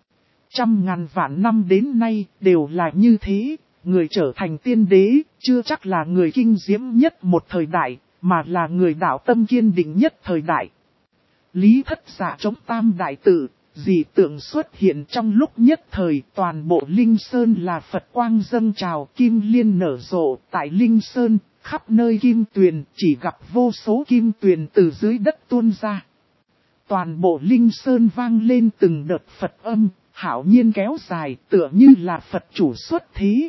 S1: 100.000 vạn năm đến nay, đều là như thế, người trở thành tiên đế, chưa chắc là người kinh diễm nhất một thời đại, mà là người đạo tâm kiên định nhất thời đại. Lý Thất Dạ chống Tam Đại tự, dị tượng xuất hiện trong lúc nhất thời, toàn bộ Linh Sơn là Phật quang dâng trào, kim liên nở rộ, tại Linh Sơn, khắp nơi kim tuyền, chỉ gặp vô số kim tuyền từ dưới đất tuôn ra. Toàn bộ Linh Sơn vang lên từng đợt Phật âm, hảo nhiên kéo dài, tựa như là Phật chủ xuất thế.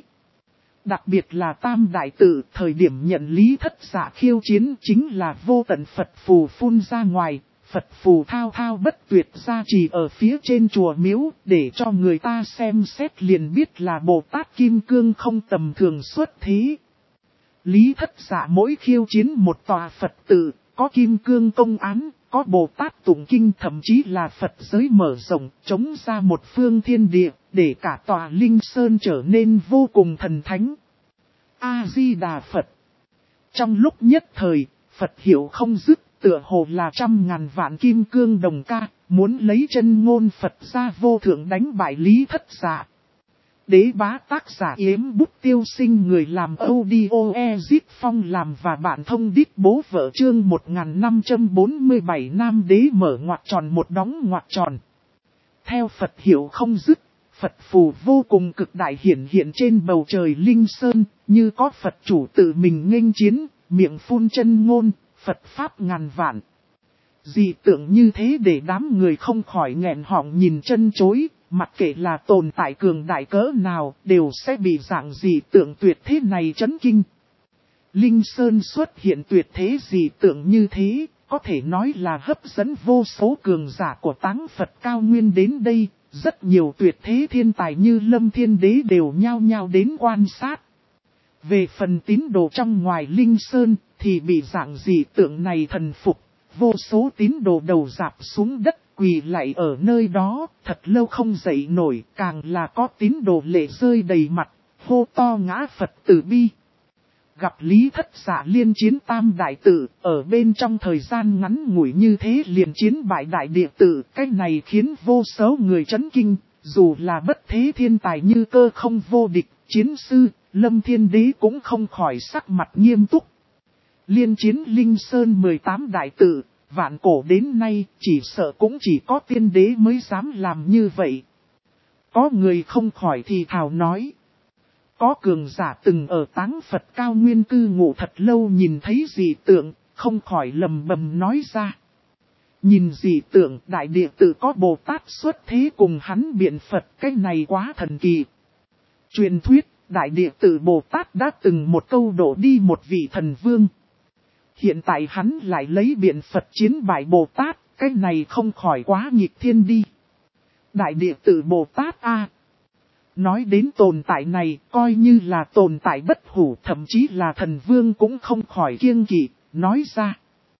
S1: Đặc biệt là Tam Đại tự, thời điểm nhận Lý Thất Dạ khiêu chiến chính là vô tận Phật phù phun ra ngoài, Phật phù thao thao bất tuyệt ra chỉ ở phía trên chùa miếu, để cho người ta xem xét liền biết là Bồ Tát Kim Cương không tầm thường xuất thế. Lý Thất Dạ mỗi khiêu chiến một tòa Phật tự, có kim cương công án, có Bồ Tát tụng kinh, thậm chí là Phật giới mở rộng, chống ra một phương thiên địa, để cả tòa Linh Sơn trở nên vô cùng thần thánh. A-di-đà Phật. Trong lúc nhất thời, Phật hiệu không dứt, tựa hồ là trăm ngàn vạn kim cương đồng ca, muốn lấy chân ngôn Phật ra vô thượng đánh bại Lý Thất Dạ. Đế bá tác giả Yếm Bút Tiêu Sinh, người làm audio Ezit Phong làm và bạn thông đít bố vợ, chương 1547 Nam đế mở ngoặc tròn một đóng ngoặc tròn. Theo Phật hiệu không dứt, Phật phù vô cùng cực đại hiển hiện trên bầu trời Linh Sơn, như có Phật chủ tự mình nghênh chiến, miệng phun chân ngôn, Phật Pháp ngàn vạn. Dị tượng như thế để đám người không khỏi nghẹn họng nhìn chân chối, mặc kệ là tồn tại cường đại cỡ nào, đều sẽ bị dạng dị tượng tuyệt thế này chấn kinh. Linh Sơn xuất hiện tuyệt thế dị tượng như thế, có thể nói là hấp dẫn vô số cường giả của Táng Phật cao nguyên đến đây, rất nhiều tuyệt thế thiên tài như Lâm Thiên Đế đều nhao nhao đến quan sát. Về phần tín đồ trong ngoài Linh Sơn, thì bị dạng dị tượng này thần phục, vô số tín đồ đầu rạp xuống đất, quỳ lạy ở nơi đó, thật lâu không dậy nổi, càng là có tín đồ lệ rơi đầy mặt, hô to ngã Phật tử bi. Gặp Lý Thất Dạ liên chiến tam đại tự, ở bên trong thời gian ngắn ngủi như thế liền chiến bại đại địa tự, cái này khiến vô số người chấn kinh, dù là bất thế thiên tài như Cơ Không vô địch, chiến sư, Lâm Thiên Đế cũng không khỏi sắc mặt nghiêm túc. Liên chiến Linh Sơn 18 đại tự, vạn cổ đến nay chỉ sợ cũng chỉ có tiên đế mới dám làm như vậy. Có người không khỏi thì thào nói. Có cường giả từng ở Táng Phật cao nguyên cư ngụ thật lâu nhìn thấy dị tượng, không khỏi lầm bầm nói ra. Nhìn dị tượng đại địa tự có Bồ Tát xuất thế cùng hắn biện Phật, cái này quá thần kỳ. Truyền thuyết, đại địa tự Bồ Tát đã từng một câu đổ đi một vị thần vương. Hiện tại hắn lại lấy biện Phật chiến bại Bồ Tát, cái này không khỏi quá nghịch thiên đi. Đại địa tự Bồ Tát a. Nói đến tồn tại này, coi như là tồn tại bất hủ, thậm chí là thần vương cũng không khỏi kiêng kỵ, nói ra.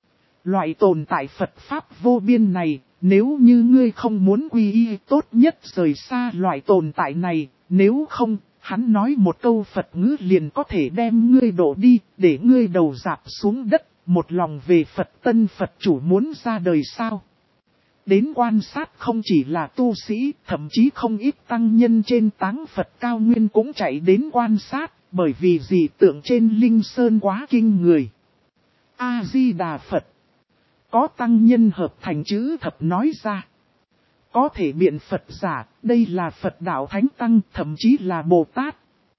S1: Loại tồn tại Phật Pháp vô biên này, nếu như ngươi không muốn quy y, tốt nhất rời xa loại tồn tại này, nếu không, hắn nói một câu Phật ngữ liền có thể đem ngươi đổ đi, để ngươi đầu rạp xuống đất, một lòng về Phật tân Phật chủ muốn ra đời sao. Đến quan sát không chỉ là tu sĩ, thậm chí không ít tăng nhân trên Táng Phật cao nguyên cũng chạy đến quan sát, bởi vì dị tượng trên Linh Sơn quá kinh người. A-di-đà Phật. Có tăng nhân hợp thành chữ thập nói ra. Có thể biện Phật giả, đây là Phật đạo Thánh Tăng, thậm chí là Bồ Tát.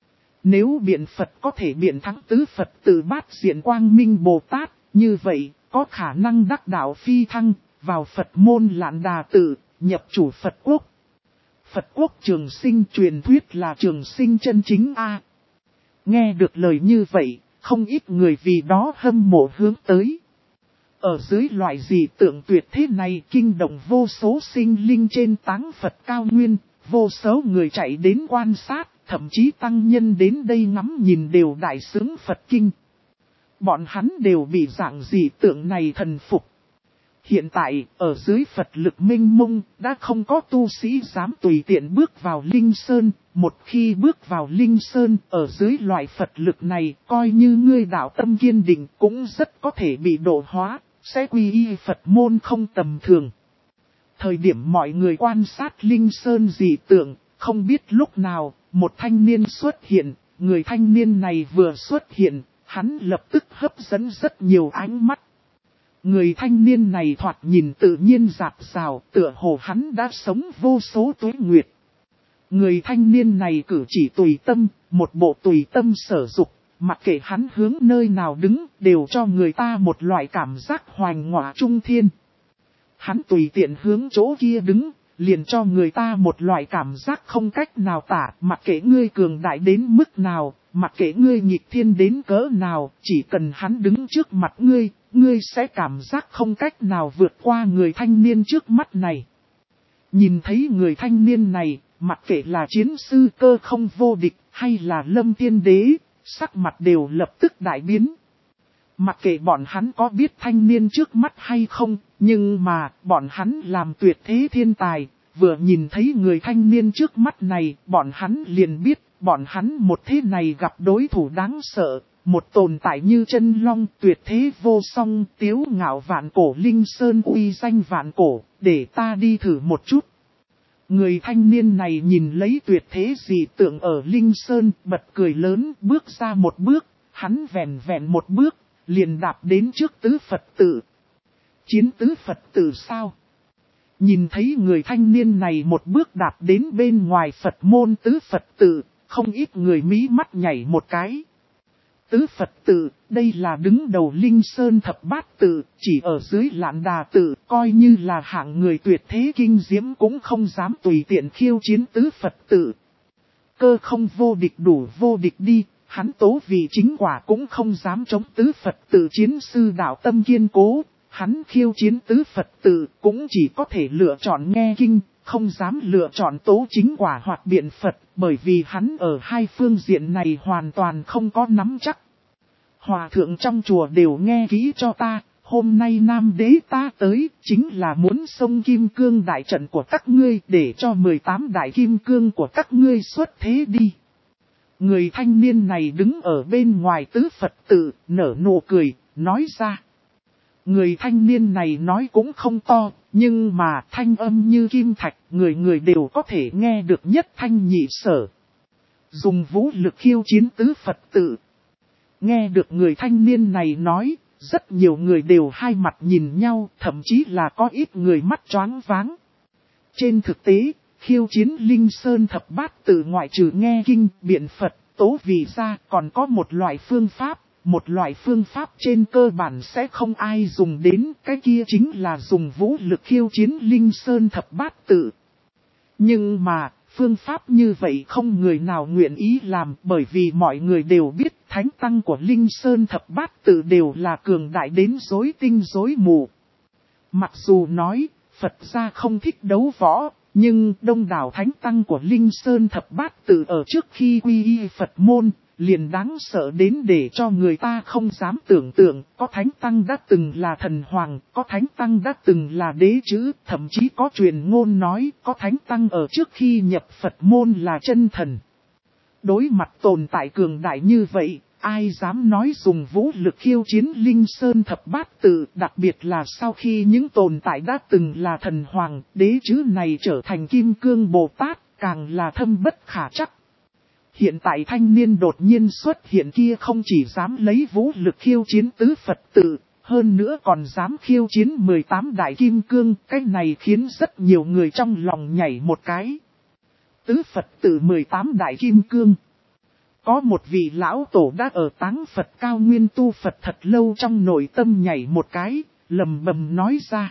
S1: Nếu biện Phật có thể biện thắng tứ Phật từ bát diện quang minh Bồ Tát, như vậy, có khả năng đắc đạo phi thăng, vào Phật môn Lạn Đà Tự, nhập chủ Phật quốc. Phật quốc trường sinh truyền thuyết là trường sinh chân chính a. Nghe được lời như vậy, không ít người vì đó hâm mộ hướng tới. Ở dưới loại dị tượng tuyệt thế này kinh động vô số sinh linh trên Táng Phật cao nguyên, vô số người chạy đến quan sát, thậm chí tăng nhân đến đây ngắm nhìn đều đại xướng Phật kinh. Bọn hắn đều bị dạng dị tượng này thần phục. Hiện tại, ở dưới Phật lực minh mông, đã không có tu sĩ dám tùy tiện bước vào Linh Sơn. Một khi bước vào Linh Sơn, ở dưới loại Phật lực này, coi như ngươi đạo tâm kiên định cũng rất có thể bị độ hóa, sẽ quy y Phật môn không tầm thường. Thời điểm mọi người quan sát Linh Sơn dị tượng, không biết lúc nào, một thanh niên xuất hiện, người thanh niên này vừa xuất hiện, hắn lập tức hấp dẫn rất nhiều ánh mắt. Người thanh niên này thoạt nhìn tự nhiên dạt dào, tựa hồ hắn đã sống vô số tuế nguyệt. Người thanh niên này cử chỉ tùy tâm, một bộ tùy tâm sở dục, mặc kệ hắn hướng nơi nào đứng, đều cho người ta một loại cảm giác hoành ngọa trung thiên. Hắn tùy tiện hướng chỗ kia đứng, liền cho người ta một loại cảm giác không cách nào tả, mặc kệ ngươi cường đại đến mức nào, mặc kệ ngươi nghịch thiên đến cỡ nào, chỉ cần hắn đứng trước mặt ngươi, ngươi sẽ cảm giác không cách nào vượt qua người thanh niên trước mắt này. Nhìn thấy người thanh niên này, mặc kệ là chiến sư Cơ Không vô địch hay là Lâm Tiên Đế, sắc mặt đều lập tức đại biến. Mặc kệ bọn hắn có biết thanh niên trước mắt hay không, nhưng mà bọn hắn làm tuyệt thế thiên tài, vừa nhìn thấy người thanh niên trước mắt này, bọn hắn liền biết, bọn hắn một thế này gặp đối thủ đáng sợ, một tồn tại như chân long tuyệt thế vô song, tiếu ngạo vạn cổ Linh Sơn uy danh vạn cổ, để ta đi thử một chút. Người thanh niên này nhìn lấy tuyệt thế dị tượng ở Linh Sơn, bật cười lớn, bước ra một bước, hắn vẹn vẹn một bước, liền đạp đến trước tứ Phật tự. Chiến tứ Phật tự sao? Nhìn thấy người thanh niên này một bước đạp đến bên ngoài Phật môn tứ Phật tự, không ít người mí mắt nhảy một cái. Tứ Phật tự, đây là đứng đầu Linh Sơn thập bát tự, chỉ ở dưới Lạn Đà tự, coi như là hạng người tuyệt thế kinh diễm cũng không dám tùy tiện khiêu chiến tứ Phật tự. Cơ không vô địch đủ vô địch đi, hắn tố vì chính quả cũng không dám chống tứ Phật tự chiến sư đạo tâm kiên cố, hắn khiêu chiến tứ Phật tự cũng chỉ có thể lựa chọn nghe kinh, không dám lựa chọn tố chính quả hoặc biện Phật, bởi vì hắn ở hai phương diện này hoàn toàn không có nắm chắc. Hòa thượng trong chùa đều nghe kỹ cho ta, hôm nay Nam Đế ta tới, chính là muốn xông kim cương đại trận của các ngươi để cho 18 đại kim cương của các ngươi xuất thế đi. Người thanh niên này đứng ở bên ngoài tứ Phật tự, nở nụ cười, nói ra. Người thanh niên này nói cũng không to, nhưng mà thanh âm như kim thạch, người người đều có thể nghe được nhất thanh nhị sở. Dùng vũ lực khiêu chiến tứ Phật tự. Nghe được người thanh niên này nói, rất nhiều người đều hai mặt nhìn nhau, thậm chí là có ít người mắt choáng váng. Trên thực tế, khiêu chiến Linh Sơn thập bát tự ngoại trừ nghe kinh, biện Phật, tố vì ra còn có một loại phương pháp. Một loại phương pháp trên cơ bản sẽ không ai dùng đến, cái kia chính là dùng vũ lực khiêu chiến Linh Sơn thập bát tự. Nhưng mà, phương pháp như vậy không người nào nguyện ý làm, bởi vì mọi người đều biết thánh tăng của Linh Sơn thập bát tự đều là cường đại đến rối tinh rối mù. Mặc dù nói, Phật gia không thích đấu võ, nhưng đông đảo thánh tăng của Linh Sơn thập bát tự ở trước khi quy y Phật môn, liền đáng sợ đến để cho người ta không dám tưởng tượng, có thánh tăng đã từng là thần hoàng, có thánh tăng đã từng là đế chữ, thậm chí có truyền ngôn nói, có thánh tăng ở trước khi nhập Phật môn là chân thần. Đối mặt tồn tại cường đại như vậy, ai dám nói dùng vũ lực khiêu chiến Linh Sơn thập bát tự, đặc biệt là sau khi những tồn tại đã từng là thần hoàng, đế chữ này trở thành Kim Cương Bồ Tát, càng là thâm bất khả trắc. Hiện tại thanh niên đột nhiên xuất hiện kia không chỉ dám lấy vũ lực khiêu chiến tứ Phật tự, hơn nữa còn dám khiêu chiến 18 đại kim cương, cái này khiến rất nhiều người trong lòng nhảy một cái. Tứ Phật tự 18 đại kim cương. Có một vị lão tổ đã ở táng Phật cao nguyên tu Phật thật lâu trong nội tâm nhảy một cái, lầm bầm nói ra.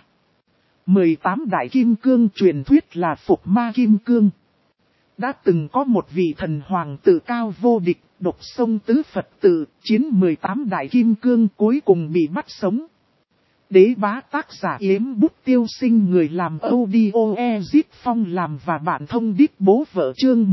S1: 18 đại kim cương truyền thuyết là phục ma kim cương. Đã từng có một vị thần hoàng tự cao vô địch, độc sông tứ Phật tự, chiến 18 đại kim cương cuối cùng bị bắt sống. Đế bá tác giả Yếm Bút Tiêu Sinh người làm audio Ezit Phong làm và bạn thông đích bố vợ chương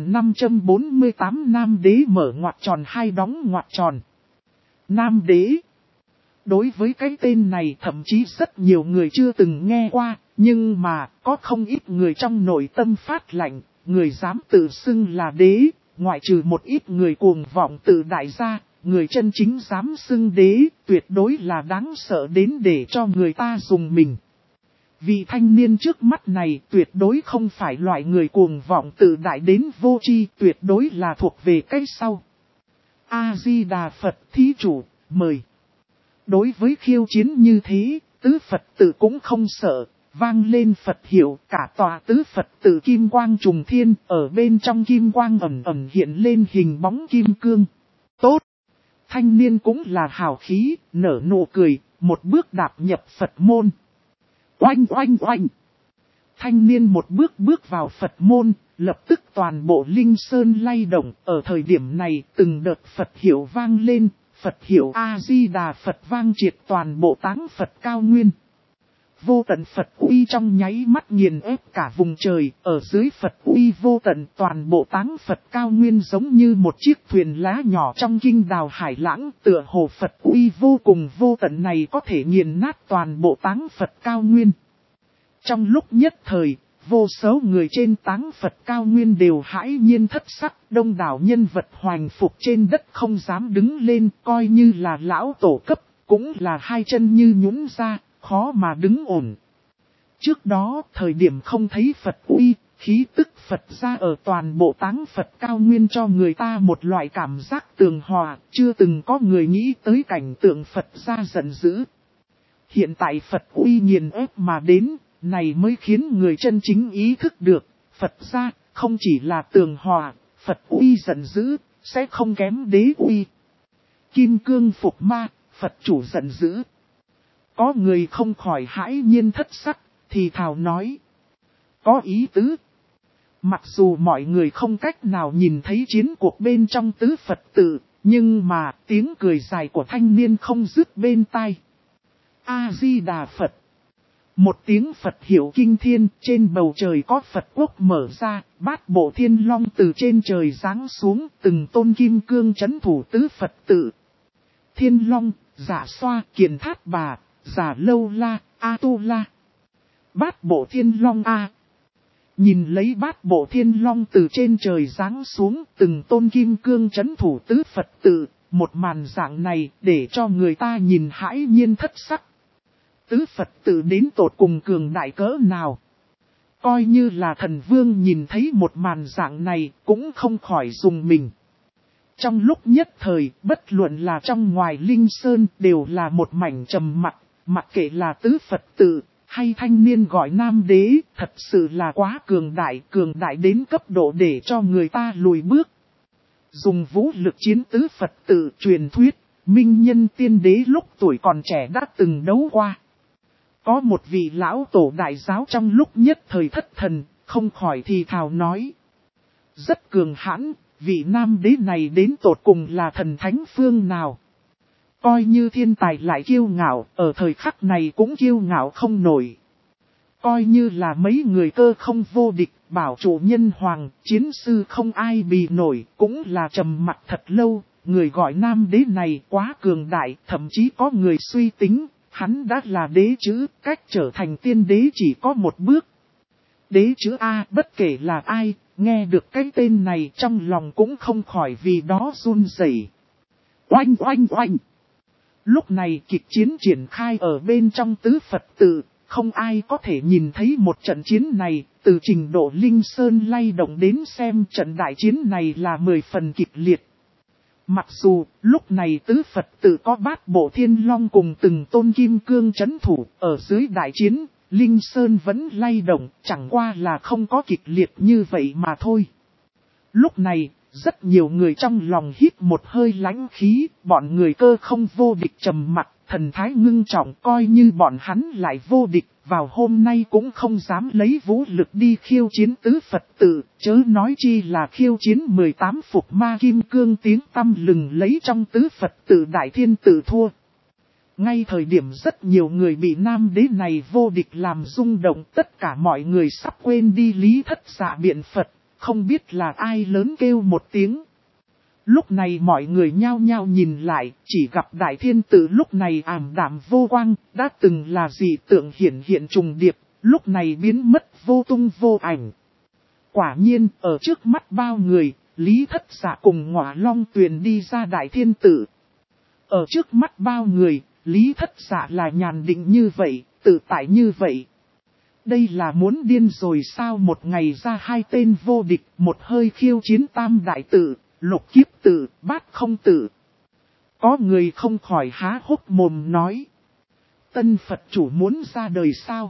S1: 1548 Nam Đế mở ngoặc tròn hai đóng ngoặc tròn. Nam Đế. Đối với cái tên này thậm chí rất nhiều người chưa từng nghe qua, nhưng mà có không ít người trong nội tâm phát lạnh. Người dám tự xưng là đế, ngoại trừ một ít người cuồng vọng tự đại gia, người chân chính dám xưng đế, tuyệt đối là đáng sợ đến để cho người ta dùng mình. Vị thanh niên trước mắt này tuyệt đối không phải loại người cuồng vọng tự đại đến vô tri, tuyệt đối là thuộc về cái sau. A-di-đà Phật thí chủ, mời. Đối với khiêu chiến như thế, tứ Phật tự cũng không sợ. Vang lên Phật hiệu, cả tòa tứ Phật tự kim quang trùng thiên, ở bên trong kim quang ẩn ẩn hiện lên hình bóng kim cương. Tốt! Thanh niên cũng là hào khí, nở nụ cười, một bước đạp nhập Phật môn. Oanh oanh oanh! Thanh niên một bước vào Phật môn, lập tức toàn bộ Linh Sơn lay động, ở thời điểm này từng đợt Phật hiệu vang lên, Phật hiệu A-di-đà Phật vang triệt toàn bộ táng Phật cao nguyên. vô tận Phật uy trong nháy mắt nghiền ép cả vùng trời, ở dưới Phật uy vô tận toàn bộ táng Phật cao nguyên giống như một chiếc thuyền lá nhỏ trong kinh đào hải lãng, tựa hồ Phật uy vô cùng vô tận này có thể nghiền nát toàn bộ táng Phật cao nguyên. Trong lúc nhất thời, vô số người trên táng Phật cao nguyên đều hãi nhiên thất sắc, đông đảo nhân vật hoành phục trên đất không dám đứng lên, coi như là lão tổ cấp, cũng là hai chân như nhũn ra, khó mà đứng ổn. Trước đó, thời điểm không thấy Phật uy, khí tức Phật ra ở toàn bộ táng Phật cao nguyên cho người ta một loại cảm giác tường hòa, chưa từng có người nghĩ tới cảnh tượng Phật ra giận dữ. Hiện tại Phật uy nghiền ép mà đến, này mới khiến người chân chính ý thức được, Phật ra không chỉ là tường hòa, Phật uy giận dữ, sẽ không kém đế uy. Kim cương phục ma, Phật chủ giận dữ. Có người không khỏi hãi nhiên thất sắc, thì thào nói. Có ý tứ. Mặc dù mọi người không cách nào nhìn thấy chiến cuộc bên trong tứ Phật tự, nhưng mà tiếng cười dài của thanh niên không dứt bên tai. A-di-đà Phật. Một tiếng Phật hiệu kinh thiên, trên bầu trời có Phật quốc mở ra, bát bộ thiên long từ trên trời giáng xuống, từng tôn kim cương chấn thủ tứ Phật tự. Thiên long, Giả Xoa, Kiền Thát Bà, Giả Lâu La, A-tu-la. Bát bộ thiên long A. Nhìn lấy bát bộ thiên long từ trên trời giáng xuống, từng tôn kim cương chấn thủ tứ Phật tự, một màn dạng này để cho người ta nhìn hãi nhiên thất sắc. Tứ Phật tự đến tột cùng cường đại cỡ nào. Coi như là thần vương nhìn thấy một màn dạng này cũng không khỏi dùng mình. Trong lúc nhất thời, bất luận là trong ngoài Linh Sơn đều là một mảnh trầm mặc, mặc kệ là tứ Phật tự, hay thanh niên gọi nam đế, thật sự là quá cường đại đến cấp độ để cho người ta lùi bước. Dùng vũ lực chiến tứ Phật tự truyền thuyết, minh nhân tiên đế lúc tuổi còn trẻ đã từng đấu qua. Có một vị lão tổ đại giáo trong lúc nhất thời thất thần, không khỏi thì thào nói. Rất cường hãn, vị nam đế này đến tột cùng là thần thánh phương nào. Coi như thiên tài lại kiêu ngạo, ở thời khắc này cũng kiêu ngạo không nổi. Coi như là mấy người cơ không vô địch, bảo chủ nhân hoàng, chiến sư không ai bì nổi, cũng là trầm mặc thật lâu. Người gọi nam đế này quá cường đại, thậm chí có người suy tính. Hắn đã là đế chữ, cách trở thành tiên đế chỉ có một bước. Đế chữ A bất kể là ai, nghe được cái tên này trong lòng cũng không khỏi vì đó run rẩy. Oanh oanh oanh. Lúc này kịch chiến triển khai ở bên trong tứ Phật tự, không ai có thể nhìn thấy một trận chiến này, từ trình độ Linh Sơn lay động đến xem trận đại chiến này là 10 phần kịch liệt. Mặc dù, lúc này tứ Phật tự có bát bộ thiên long cùng từng tôn kim cương chấn thủ, ở dưới đại chiến, Linh Sơn vẫn lay động, chẳng qua là không có kịch liệt như vậy mà thôi. Lúc này, rất nhiều người trong lòng hít một hơi lãnh khí, bọn người cơ không vô địch trầm mặc, thần thái ngưng trọng coi như bọn hắn lại vô địch, vào hôm nay cũng không dám lấy vũ lực đi khiêu chiến tứ Phật tự, chớ nói chi là khiêu chiến 18 phục ma kim cương tiếng tăm lừng lấy trong tứ Phật tự đại thiên tự thua. Ngay thời điểm rất nhiều người bị nam đế này vô địch làm rung động, tất cả mọi người sắp quên đi lý thất dạ biện Phật, không biết là ai lớn kêu một tiếng. Lúc này mọi người nhao nhao nhìn lại, chỉ gặp đại thiên tự lúc này ảm đạm vô quang, đã từng là dị tượng hiển hiện trùng điệp, lúc này biến mất vô tung vô ảnh. Quả nhiên, ở trước mắt bao người, Lý Thất Dạ cùng Ngọa Long Tuyền đi ra đại thiên tự. Ở trước mắt bao người, Lý Thất Dạ là nhàn định như vậy, tự tại như vậy. Đây là muốn điên rồi sao, một ngày ra hai tên vô địch, một hơi khiêu chiến tam đại tự. Lục kiếp tự, bát không tự. Có người không khỏi há hốc mồm nói. Tân Phật chủ muốn ra đời sao?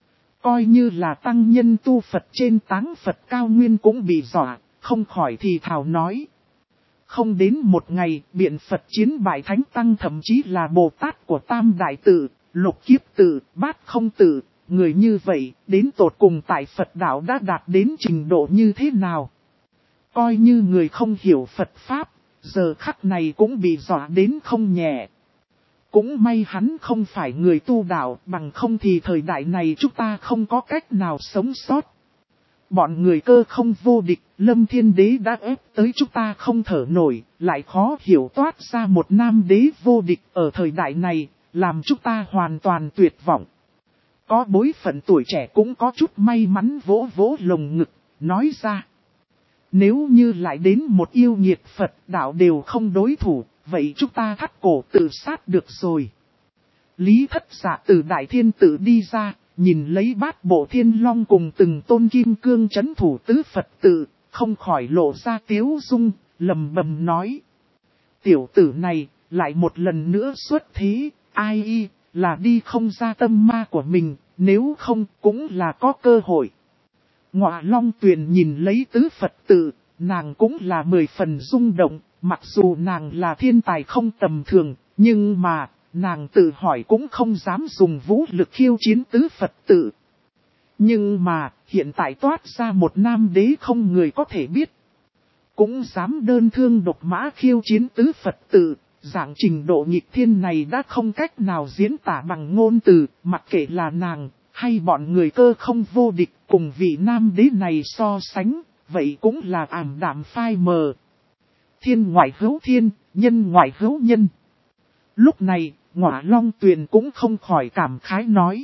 S1: Coi như là tăng nhân tu Phật trên táng Phật cao nguyên cũng bị dọa, không khỏi thì thào nói. Không đến một ngày, biện Phật chiến bại thánh tăng thậm chí là Bồ Tát của tam đại tự, lục kiếp tự, bát không tự. Người như vậy, đến tột cùng tại Phật đạo đã đạt đến trình độ như thế nào? Coi như người không hiểu Phật Pháp, giờ khắc này cũng bị dọa đến không nhẹ. Cũng may hắn không phải người tu đạo, bằng không thì thời đại này chúng ta không có cách nào sống sót. Bọn người Cơ Không vô địch, Lâm Thiên Đế đã ép tới chúng ta không thở nổi, lại khó hiểu toát ra một nam đế vô địch ở thời đại này, làm chúng ta hoàn toàn tuyệt vọng. Có bối phận tuổi trẻ cũng có chút may mắn vỗ vỗ lồng ngực, nói ra. Nếu như lại đến một yêu nghiệt Phật đạo đều không đối thủ, vậy chúng ta thắt cổ tự sát được rồi. Lý Thất Dạ từ Đại Thiên Tự đi ra, nhìn lấy Bát Bộ Thiên Long cùng từng tôn kim cương trấn thủ tứ Phật tự, không khỏi lộ ra tiếu dung, lầm bầm nói. Tiểu tử này, lại một lần nữa xuất thế, ai y, là đi không ra tâm ma của mình, nếu không cũng là có cơ hội. Ngọa Long Tuyền nhìn lấy tứ Phật tự, nàng cũng là 10 phần rung động, mặc dù nàng là thiên tài không tầm thường, nhưng mà, nàng tự hỏi cũng không dám dùng vũ lực khiêu chiến tứ Phật tự. Nhưng mà, hiện tại toát ra một nam đế không người có thể biết. Cũng dám đơn thương độc mã khiêu chiến tứ Phật tự, dạng trình độ nghịch thiên này đã không cách nào diễn tả bằng ngôn từ, mặc kệ là nàng, hay bọn người Cơ Không vô địch cùng vị nam đế này so sánh, vậy cũng là ảm đạm phai mờ. Thiên ngoại hữu thiên, nhân ngoại hữu nhân. Lúc này, Ngọa Long Tuyền cũng không khỏi cảm khái nói.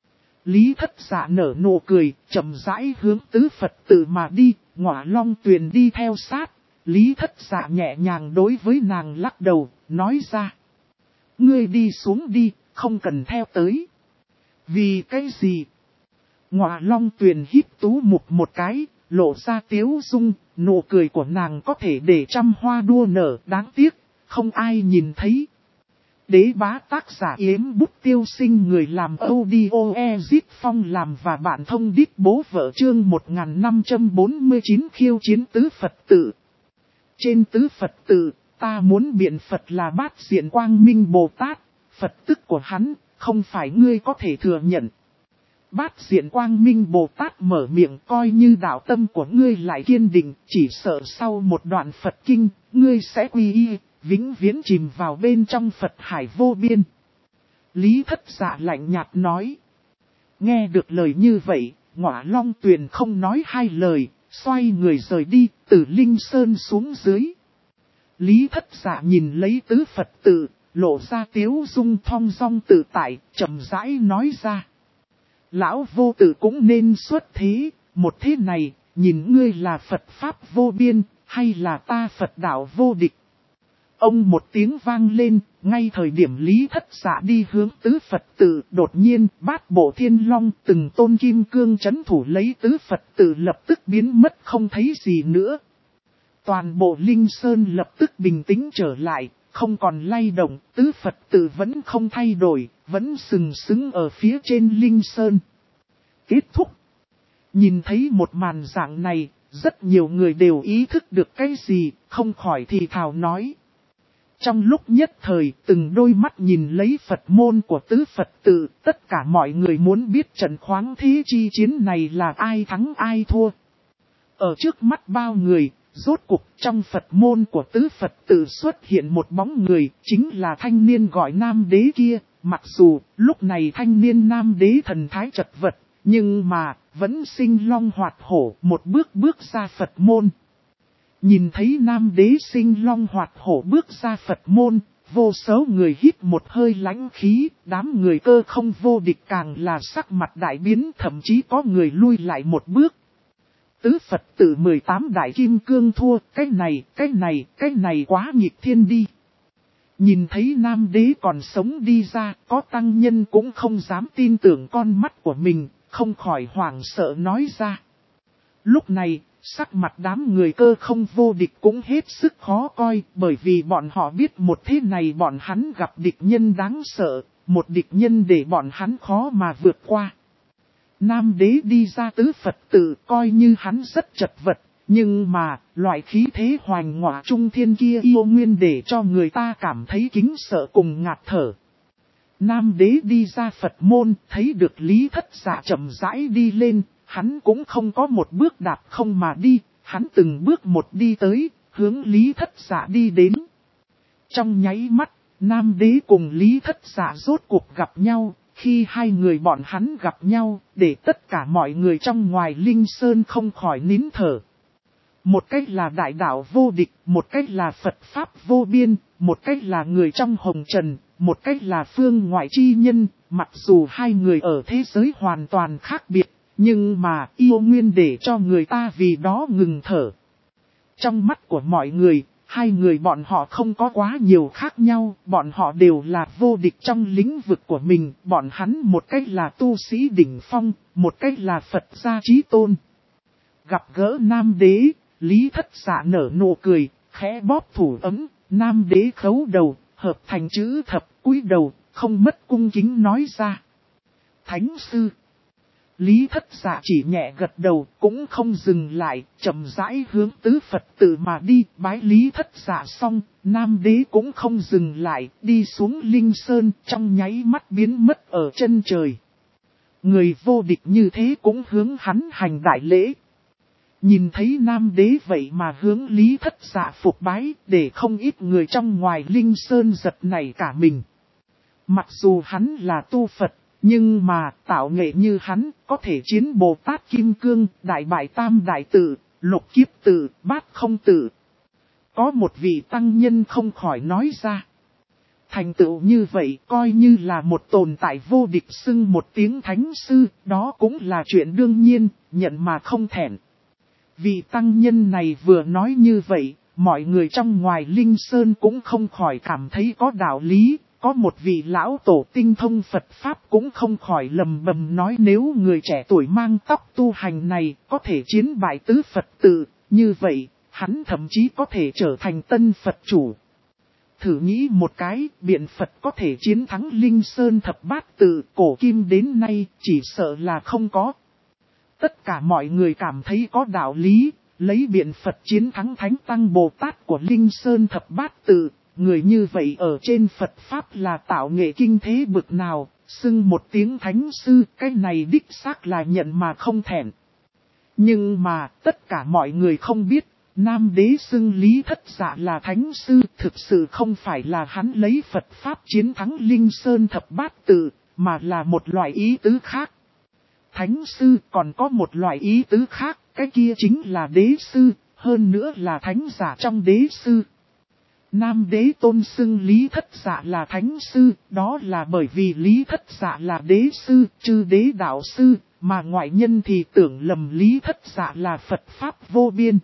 S1: Lý Thất Dạ nở nụ cười, chậm rãi hướng tứ Phật tự mà đi, Ngọa Long Tuyền đi theo sát. Lý Thất Dạ nhẹ nhàng đối với nàng lắc đầu, nói ra. Ngươi đi xuống đi, không cần theo tới. Vì cái gì? Ngọa Long Tuyền híp tú mục một cái, lộ ra tiếu dung, nụ cười của nàng có thể để trăm hoa đua nở, đáng tiếc, không ai nhìn thấy. Đế bá tác giả Yếm Bút Tiêu Sinh, người làm audio Ezit Phong làm và bạn thông đít bố vợ chương 1549 khiêu chiến tứ Phật tự. Trên tứ Phật tự, ta muốn biện Phật là Bát Diện Quang Minh Bồ Tát, Phật tức của hắn, không phải ngươi có thể thừa nhận. Bát Diện Quang Minh Bồ Tát mở miệng, coi như đạo tâm của ngươi lại kiên định, chỉ sợ sau một đoạn Phật kinh, ngươi sẽ quy y, vĩnh viễn chìm vào bên trong Phật hải vô biên. Lý Thất Dạ lạnh nhạt nói. Nghe được lời như vậy, Ngọa Long Tuyền không nói hai lời, xoay người rời đi, từ Linh Sơn xuống dưới. Lý Thất Dạ nhìn lấy tứ Phật tự, lộ ra tiếu dung thong dong tự tại, chậm rãi nói ra. Lão vô tử cũng nên xuất thế, một thế này, nhìn ngươi là Phật Pháp vô biên, hay là ta Phật đạo vô địch. Ông một tiếng vang lên, ngay thời điểm Lý Thất Dạ đi hướng tứ Phật tự, đột nhiên Bát Bộ Thiên Long từng tôn kim cương trấn thủ lấy tứ Phật tự lập tức biến mất không thấy gì nữa. Toàn bộ Linh Sơn lập tức bình tĩnh trở lại, không còn lay động, tứ Phật tự vẫn không thay đổi, vẫn sừng sững ở phía trên Linh Sơn. Kết thúc. Nhìn thấy một màn dạng này, rất nhiều người đều ý thức được cái gì, không khỏi thì thào nói. Trong lúc nhất thời, từng đôi mắt nhìn lấy Phật môn của tứ Phật tự, tất cả mọi người muốn biết trận khoáng thế chi chiến này là ai thắng ai thua. Ở trước mắt bao người, rốt cuộc trong Phật môn của tứ Phật tự xuất hiện một bóng người, chính là thanh niên gọi nam đế kia, mặc dù lúc này thanh niên nam đế thần thái chật vật, nhưng mà vẫn sinh long hoạt hổ một bước ra Phật môn. Nhìn thấy nam đế sinh long hoạt hổ bước ra Phật môn, vô số người hít một hơi lãnh khí, đám người Cơ Không vô địch càng là sắc mặt đại biến, thậm chí có người lui lại một bước. Tứ Phật tự 18 đại kim cương thua, cái này quá nghịch thiên đi. Nhìn thấy nam đế còn sống đi ra, có tăng nhân cũng không dám tin tưởng con mắt của mình, không khỏi hoảng sợ nói ra. Lúc này, sắc mặt đám người Cơ Không vô địch cũng hết sức khó coi, bởi vì bọn họ biết một thế này bọn hắn gặp địch nhân đáng sợ, một địch nhân để bọn hắn khó mà vượt qua. Nam đế đi ra tứ Phật tự coi như hắn rất chật vật, nhưng mà, loại khí thế hoành ngọa trung thiên kia yêu nguyên để cho người ta cảm thấy kính sợ cùng ngạt thở. Nam đế đi ra Phật môn, thấy được Lý Thất Dạ chậm rãi đi lên, hắn cũng không có một bước đạp không mà đi, hắn từng bước một đi tới, hướng Lý Thất Dạ đi đến. Trong nháy mắt, Nam Đế cùng Lý Thất Dạ rốt cuộc gặp nhau, khi hai người bọn hắn gặp nhau, để tất cả mọi người trong ngoài Linh Sơn không khỏi nín thở. Một cách là đại đạo vô địch, một cách là Phật Pháp vô biên, một cách là người trong hồng trần, một cách là phương ngoại chi nhân, mặc dù hai người ở thế giới hoàn toàn khác biệt, nhưng mà yêu nguyên để cho người ta vì đó ngừng thở. Trong mắt của mọi người, hai người bọn họ không có quá nhiều khác nhau, bọn họ đều là vô địch trong lĩnh vực của mình, bọn hắn một cách là tu sĩ đỉnh phong, một cách là Phật gia chí tôn. Gặp gỡ Nam Đế, Lý Thất Dạ nở nụ cười, khẽ bóp thủ ấm, Nam Đế khấu đầu, hợp thành chữ thập, cúi đầu, không mất cung kính nói ra. Thánh sư. Lý Thất Dạ chỉ nhẹ gật đầu, cũng không dừng lại, chậm rãi hướng tứ Phật tự mà đi, bái Lý Thất Dạ xong, Nam Đế cũng không dừng lại, đi xuống Linh Sơn, trong nháy mắt biến mất ở chân trời. Người vô địch như thế cũng hướng hắn hành đại lễ. Nhìn thấy Nam Đế vậy mà hướng Lý Thất Dạ phục bái, để không ít người trong ngoài Linh Sơn giật nảy cả mình. Mặc dù hắn là tu Phật, nhưng mà tạo nghệ như hắn có thể chiến Bồ Tát Kim Cương, Đại Bại Tam Đại Tự, Lục Kiếp Tự, Bát Không Tự. Có một vị tăng nhân không khỏi nói ra. Thành tựu như vậy coi như là một tồn tại vô địch xưng một tiếng thánh sư, đó cũng là chuyện đương nhiên, nhận mà không thẹn. Vị tăng nhân này vừa nói như vậy, mọi người trong ngoài Linh Sơn cũng không khỏi cảm thấy có đạo lý. Có một vị lão tổ tinh thông Phật Pháp cũng không khỏi lầm bầm nói nếu người trẻ tuổi mang tóc tu hành này có thể chiến bại tứ Phật tự, như vậy, hắn thậm chí có thể trở thành tân Phật chủ. Thử nghĩ một cái, biện Phật có thể chiến thắng Linh Sơn thập bát tự, cổ kim đến nay, chỉ sợ là không có. Tất cả mọi người cảm thấy có đạo lý, lấy biện Phật chiến thắng Thánh Tăng Bồ Tát của Linh Sơn thập bát tự. Người như vậy ở trên Phật Pháp là tạo nghệ kinh thế bực nào, xưng một tiếng thánh sư, cái này đích xác là nhận mà không thẹn. Nhưng mà, tất cả mọi người không biết, Nam Đế xưng Lý Thất Dạ là thánh sư, thực sự không phải là hắn lấy Phật Pháp chiến thắng Linh Sơn thập bát tự, mà là một loại ý tứ khác. Thánh sư còn có một loại ý tứ khác, cái kia chính là đế sư, hơn nữa là thánh giả trong đế sư. Nam Đế tôn xưng Lý Thất Dạ là thánh sư, đó là bởi vì Lý Thất Dạ là đế sư, chư đế đạo sư, mà ngoại nhân thì tưởng lầm Lý Thất Dạ là Phật Pháp vô biên.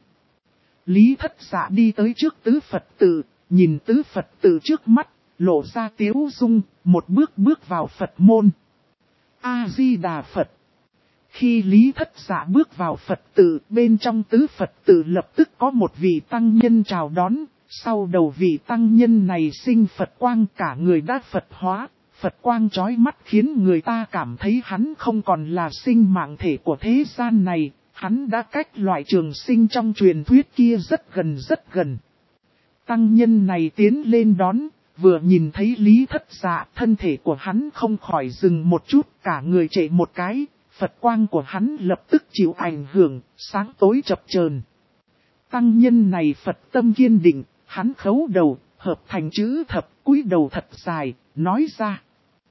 S1: Lý Thất Dạ đi tới trước tứ Phật tự, nhìn tứ Phật tự trước mắt, lộ ra tiếu dung, một bước bước vào Phật môn. A-di-đà Phật. Khi Lý Thất Dạ bước vào Phật tự, bên trong tứ Phật tự lập tức có một vị tăng nhân chào đón. Sau đầu vị tăng nhân này sinh Phật quang, cả người đã Phật hóa, Phật quang chói mắt khiến người ta cảm thấy hắn không còn là sinh mạng thể của thế gian này, hắn đã cách loại trường sinh trong truyền thuyết kia rất gần. Tăng nhân này tiến lên đón, vừa nhìn thấy Lý Thất Dạ, thân thể của hắn không khỏi dừng một chút, cả người chạy một cái, Phật quang của hắn lập tức chịu ảnh hưởng, sáng tối chập chờn. Tăng nhân này Phật tâm kiên định. Hắn khấu đầu, hợp thành chữ thập, cúi đầu thật dài, nói ra.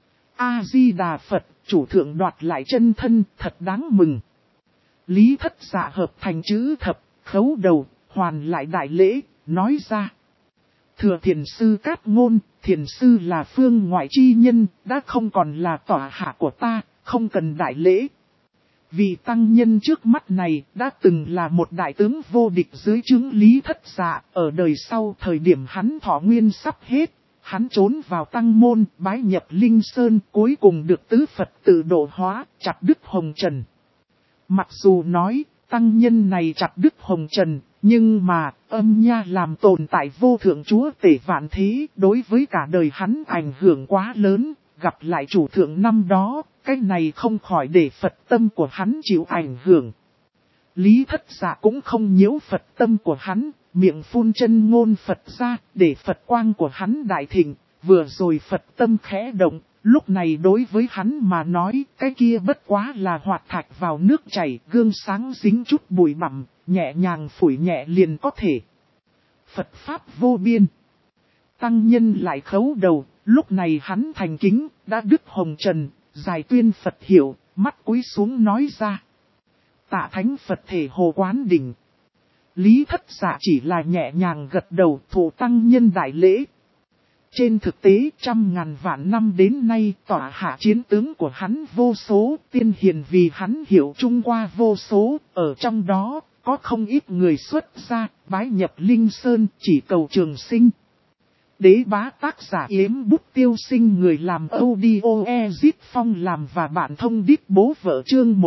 S1: A-di-đà Phật, chủ thượng đoạt lại chân thân, thật đáng mừng. Lý Thất Dạ hợp thành chữ thập, khấu đầu, hoàn lại đại lễ, nói ra. Thừa thiền sư Cát Ngôn, thiền sư là phương ngoại chi nhân, đã không còn là tọa hạ của ta, không cần đại lễ. Vị tăng nhân trước mắt này đã từng là một đại tướng vô địch dưới trướng Lý Thất Dạ, ở đời sau thời điểm hắn thọ nguyên sắp hết, hắn trốn vào tăng môn, bái nhập Linh Sơn, cuối cùng được tứ Phật tự độ hóa, chặt đứt hồng trần. Mặc dù nói, tăng nhân này chặt đứt hồng trần, nhưng mà, âm nha làm tồn tại vô thượng chúa tể vạn thế, đối với cả đời hắn ảnh hưởng quá lớn, gặp lại chủ thượng năm đó. Cái này không khỏi để Phật tâm của hắn chịu ảnh hưởng. Lý Thất Dạ cũng không nhiễu Phật tâm của hắn, miệng phun chân ngôn Phật ra, để Phật quang của hắn đại thịnh, vừa rồi Phật tâm khẽ động, lúc này đối với hắn mà nói, cái kia bất quá là hoạt thạch vào nước chảy, gương sáng dính chút bụi bặm, nhẹ nhàng phủi nhẹ liền có thể. Phật Pháp vô biên. Tăng nhân lại khấu đầu, lúc này hắn thành kính, đã đứt hồng trần, giải tuyên Phật hiệu, mắt cúi xuống nói ra. Tạ thánh Phật thể hồ quán đỉnh. Lý Thất Dạ chỉ là nhẹ nhàng gật đầu thụ tăng nhân đại lễ. Trên thực tế 100.000 vạn năm đến nay tỏa hạ chiến tướng của hắn vô số, tiên hiền vì hắn hiểu Trung qua vô số, ở trong đó có không ít người xuất gia, bái nhập Linh Sơn chỉ cầu trường sinh. Đế bá tác giả Yếm Bút Tiêu Sinh người làm audio Ezit Phong làm và bạn thông đít bố vợ chương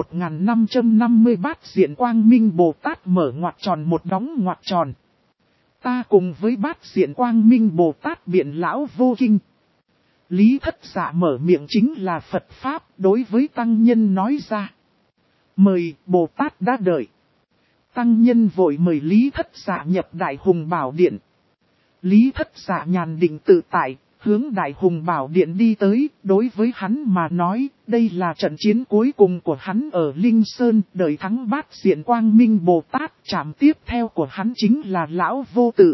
S1: 1550 bát diện quang minh Bồ Tát mở ngoặc tròn một đóng ngoặc tròn. Ta cùng với bát diện quang minh Bồ Tát biện lão vô kinh. Lý Thất Dạ mở miệng chính là Phật Pháp đối với tăng nhân nói ra. Mời Bồ Tát đã đợi. Tăng nhân vội mời Lý Thất Dạ nhập Đại Hùng Bảo Điện. Lý Thất Dạ nhàn định tự tại, hướng Đại Hùng Bảo Điện đi tới, đối với hắn mà nói, đây là trận chiến cuối cùng của hắn ở Linh Sơn, đợi thắng bát diện quang minh Bồ Tát, chạm tiếp theo của hắn chính là Lão Vô Tự.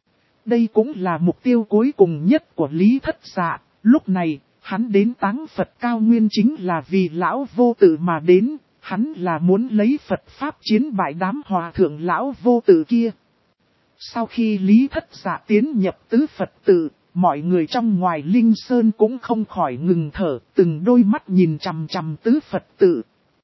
S1: Đây cũng là mục tiêu cuối cùng nhất của Lý Thất Dạ, lúc này, hắn đến Táng Phật Cao Nguyên chính là vì Lão Vô Tự mà đến, hắn là muốn lấy Phật Pháp chiến bại đám hòa thượng Lão Vô Tự kia. Sau khi Lý Thất Dạ tiến nhập tứ Phật tự, mọi người trong ngoài Linh Sơn cũng không khỏi ngừng thở, từng đôi mắt nhìn chằm chằm tứ Phật tự.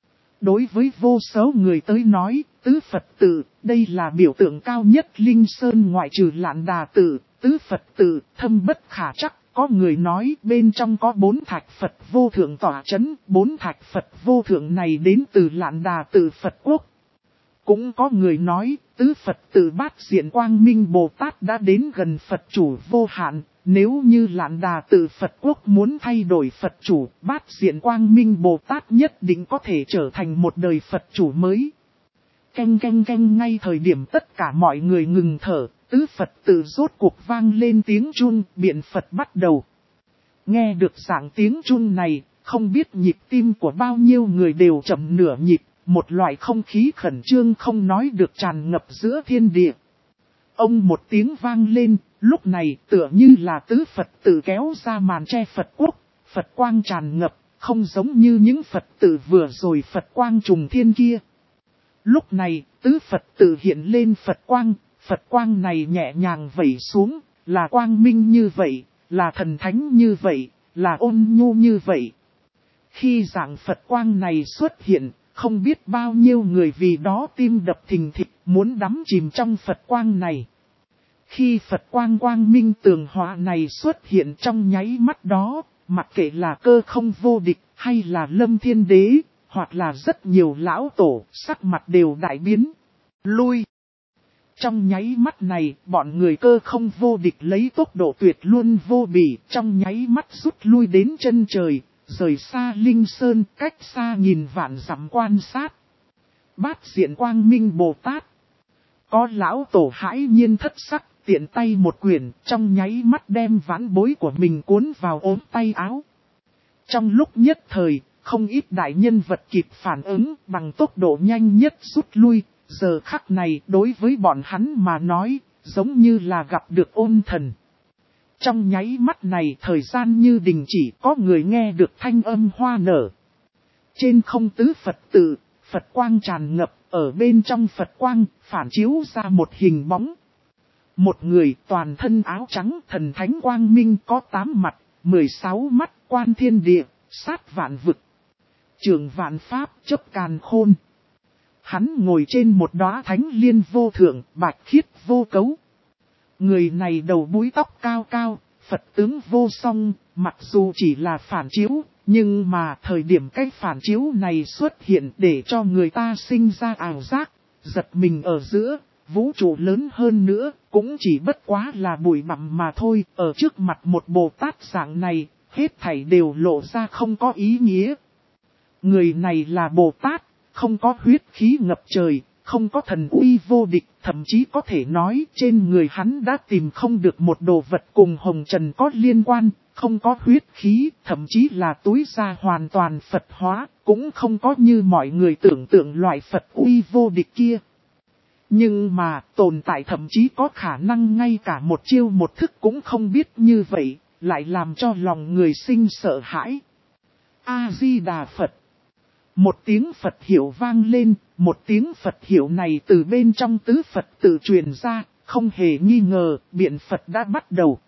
S1: Đối với vô số người tới nói, tứ Phật tự, đây là biểu tượng cao nhất Linh Sơn ngoại trừ Lạn Đà tự, tứ Phật tự, thâm bất khả trắc. Có người nói bên trong có 4 thạch Phật vô thượng tỏa chấn, 4 thạch Phật vô thượng này đến từ Lạn Đà tự Phật quốc. Cũng có người nói, tứ Phật tự bát diện quang minh Bồ Tát đã đến gần Phật chủ vô hạn, nếu như Lạn Đà tự Phật quốc muốn thay đổi Phật chủ, bát diện quang minh Bồ Tát nhất định có thể trở thành một đời Phật chủ mới. Canh canh canh ngay thời điểm tất cả mọi người ngừng thở, tứ Phật tự rốt cuộc vang lên tiếng chun, biện Phật bắt đầu. Nghe được dạng tiếng chun này, không biết nhịp tim của bao nhiêu người đều chậm nửa nhịp. Một loại không khí khẩn trương không nói được tràn ngập giữa thiên địa. Ông một tiếng vang lên, lúc này tựa như là tứ Phật tử kéo ra màn che Phật quốc, Phật quang tràn ngập, không giống như những Phật tử vừa rồi Phật quang trùng thiên kia. Lúc này, tứ Phật tử hiện lên Phật quang này nhẹ nhàng vẩy xuống, là quang minh như vậy, là thần thánh như vậy, là ôn nhu như vậy. Khi dạng Phật quang này xuất hiện, không biết bao nhiêu người vì đó tim đập thình thịch muốn đắm chìm trong Phật quang này. Khi Phật quang quang minh tường hòa này xuất hiện trong nháy mắt đó, mặc kệ là Cơ Không vô địch hay là Lâm Thiên Đế, hoặc là rất nhiều lão tổ, sắc mặt đều đại biến. Lui! Trong nháy mắt này, bọn người Cơ Không vô địch lấy tốc độ tuyệt luôn vô bỉ, trong nháy mắt rút lui đến chân trời. Rời xa Linh Sơn, cách xa nghìn vạn dặm quan sát. Bát diện quang minh Bồ Tát. Có lão tổ hãi nhiên thất sắc, tiện tay một quyển, trong nháy mắt đem vãn bối của mình cuốn vào ốm tay áo. Trong lúc nhất thời, không ít đại nhân vật kịp phản ứng, bằng tốc độ nhanh nhất rút lui. Giờ khắc này đối với bọn hắn mà nói, giống như là gặp được ôn thần. Trong nháy mắt này thời gian như đình chỉ, có người nghe được thanh âm hoa nở. Trên không tứ Phật tự, Phật quang tràn ngập, ở bên trong Phật quang, phản chiếu ra một hình bóng. Một người toàn thân áo trắng, thần thánh quang minh có 8 mặt, 16 mắt, quan thiên địa, sát vạn vực. Trường vạn pháp, chấp càn khôn. Hắn ngồi trên một đóa thánh liên vô thượng, bạch khiết vô cấu. Người này đầu búi tóc cao cao, Phật tướng vô song, mặc dù chỉ là phản chiếu, nhưng mà thời điểm cái phản chiếu này xuất hiện để cho người ta sinh ra ảo giác, giật mình ở giữa, vũ trụ lớn hơn nữa, cũng chỉ bất quá là bụi bặm mà thôi, ở trước mặt một Bồ Tát dạng này, hết thảy đều lộ ra không có ý nghĩa. Người này là Bồ Tát, không có huyết khí ngập trời. Không có thần uy vô địch, thậm chí có thể nói trên người hắn đã tìm không được một đồ vật cùng hồng trần có liên quan, không có huyết khí, thậm chí là túi da hoàn toàn Phật hóa, cũng không có như mọi người tưởng tượng loại Phật uy vô địch kia. Nhưng mà tồn tại thậm chí có khả năng ngay cả một chiêu một thức cũng không biết như vậy, lại làm cho lòng người sinh sợ hãi. A-di-đà Phật. Một tiếng Phật hiệu vang lên, một tiếng Phật hiệu này từ bên trong tứ Phật tự truyền ra, không hề nghi ngờ, biện Phật đã bắt đầu.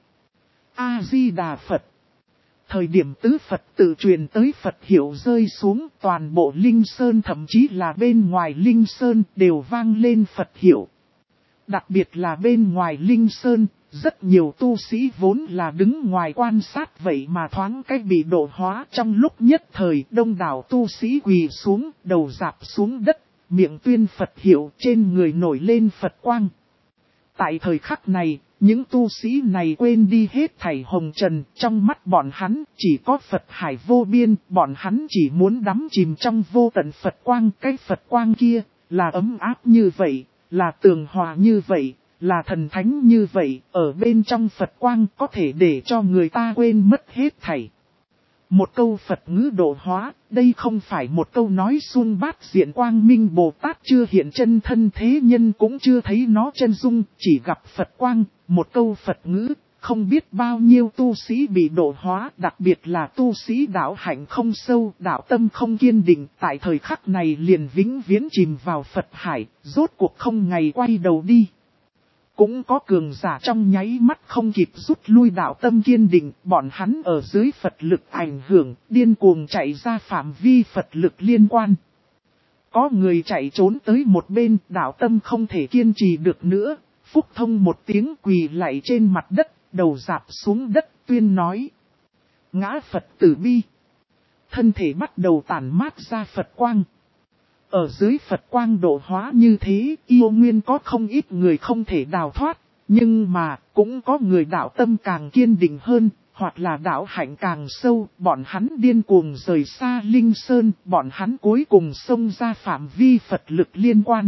S1: A-di-đà Phật. Thời điểm tứ Phật tự truyền tới Phật hiệu rơi xuống, toàn bộ Linh Sơn thậm chí là bên ngoài Linh Sơn đều vang lên Phật hiệu. Đặc biệt là bên ngoài Linh Sơn, rất nhiều tu sĩ vốn là đứng ngoài quan sát vậy mà thoáng cách bị độ hóa, trong lúc nhất thời đông đảo tu sĩ quỳ xuống, đầu rạp xuống đất, miệng tuyên Phật hiệu, trên người nổi lên Phật quang. Tại thời khắc này, những tu sĩ này quên đi hết thảy hồng trần, trong mắt bọn hắn chỉ có Phật hải vô biên, bọn hắn chỉ muốn đắm chìm trong vô tận Phật quang. Cái Phật quang kia là ấm áp như vậy, là tường hòa như vậy, là thần thánh như vậy, ở bên trong Phật quang có thể để cho người ta quên mất hết thảy. Một câu Phật ngữ độ hóa, đây không phải một câu nói suông bát diện quang minh Bồ Tát chưa hiện chân thân, thế nhân cũng chưa thấy nó chân dung, chỉ gặp Phật quang, một câu Phật ngữ, không biết bao nhiêu tu sĩ bị độ hóa, đặc biệt là tu sĩ đạo hạnh không sâu, đạo tâm không kiên định, tại thời khắc này liền vĩnh viễn chìm vào Phật hải, rốt cuộc không ngày quay đầu đi. Cũng có cường giả trong nháy mắt không kịp rút lui, đạo tâm kiên định, bọn hắn ở dưới Phật lực ảnh hưởng, điên cuồng chạy ra phạm vi Phật lực liên quan. Có người chạy trốn tới một bên, đạo tâm không thể kiên trì được nữa, phúc thông một tiếng quỳ lạy trên mặt đất, đầu rạp xuống đất tuyên nói. Ngã Phật tử bi. Thân thể bắt đầu tản mát ra Phật quang. Ở dưới Phật quang độ hóa như thế, yêu nguyên có không ít người không thể đào thoát, nhưng mà cũng có người đạo tâm càng kiên định hơn, hoặc là đạo hạnh càng sâu, bọn hắn điên cuồng rời xa Linh Sơn, bọn hắn cuối cùng xông ra phạm vi Phật lực liên quan.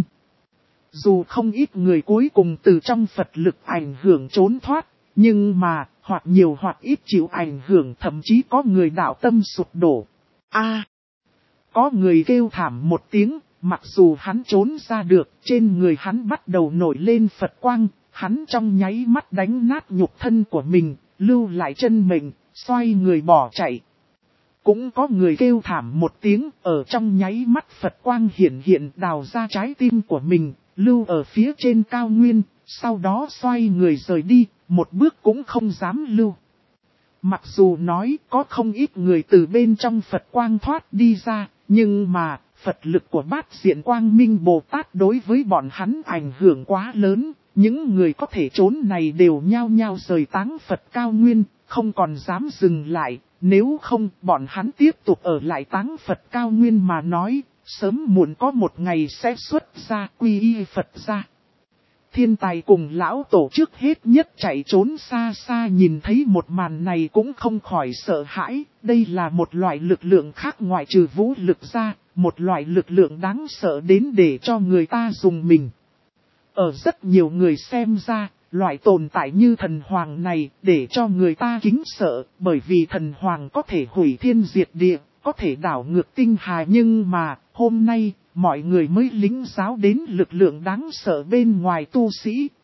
S1: Dù không ít người cuối cùng từ trong Phật lực ảnh hưởng trốn thoát, nhưng mà, hoặc nhiều hoặc ít chịu ảnh hưởng, thậm chí có người đạo tâm sụp đổ. Có người kêu thảm một tiếng, mặc dù hắn trốn ra được, trên người hắn bắt đầu nổi lên Phật quang, hắn trong nháy mắt đánh nát nhục thân của mình, lưu lại chân mình, xoay người bỏ chạy. Cũng có người kêu thảm một tiếng, ở trong nháy mắt Phật quang hiện hiện đào ra trái tim của mình, lưu ở phía trên cao nguyên, sau đó xoay người rời đi, một bước cũng không dám lưu. Mặc dù nói có không ít người từ bên trong Phật quang thoát đi ra, nhưng mà Phật lực của bát diện quang minh Bồ Tát đối với bọn hắn ảnh hưởng quá lớn. Những người có thể trốn này đều nhao nhao rời táng Phật cao nguyên, không còn dám dừng lại. Nếu không bọn hắn tiếp tục ở lại táng Phật cao nguyên mà nói, sớm muộn có một ngày sẽ xuất ra quy y Phật ra. Thiên tài cùng lão tổ trước hết nhất chạy trốn xa xa, nhìn thấy một màn này cũng không khỏi sợ hãi. Đây là một loại lực lượng khác ngoại trừ vũ lực ra, một loại lực lượng đáng sợ đến để cho người ta dùng mình. Ở rất nhiều người xem ra, loại tồn tại như thần hoàng này để cho người ta kính sợ, bởi vì thần hoàng có thể hủy thiên diệt địa, có thể đảo ngược tinh hà, nhưng mà hôm nay mọi người mới lĩnh giáo đến lực lượng đáng sợ bên ngoài tu sĩ,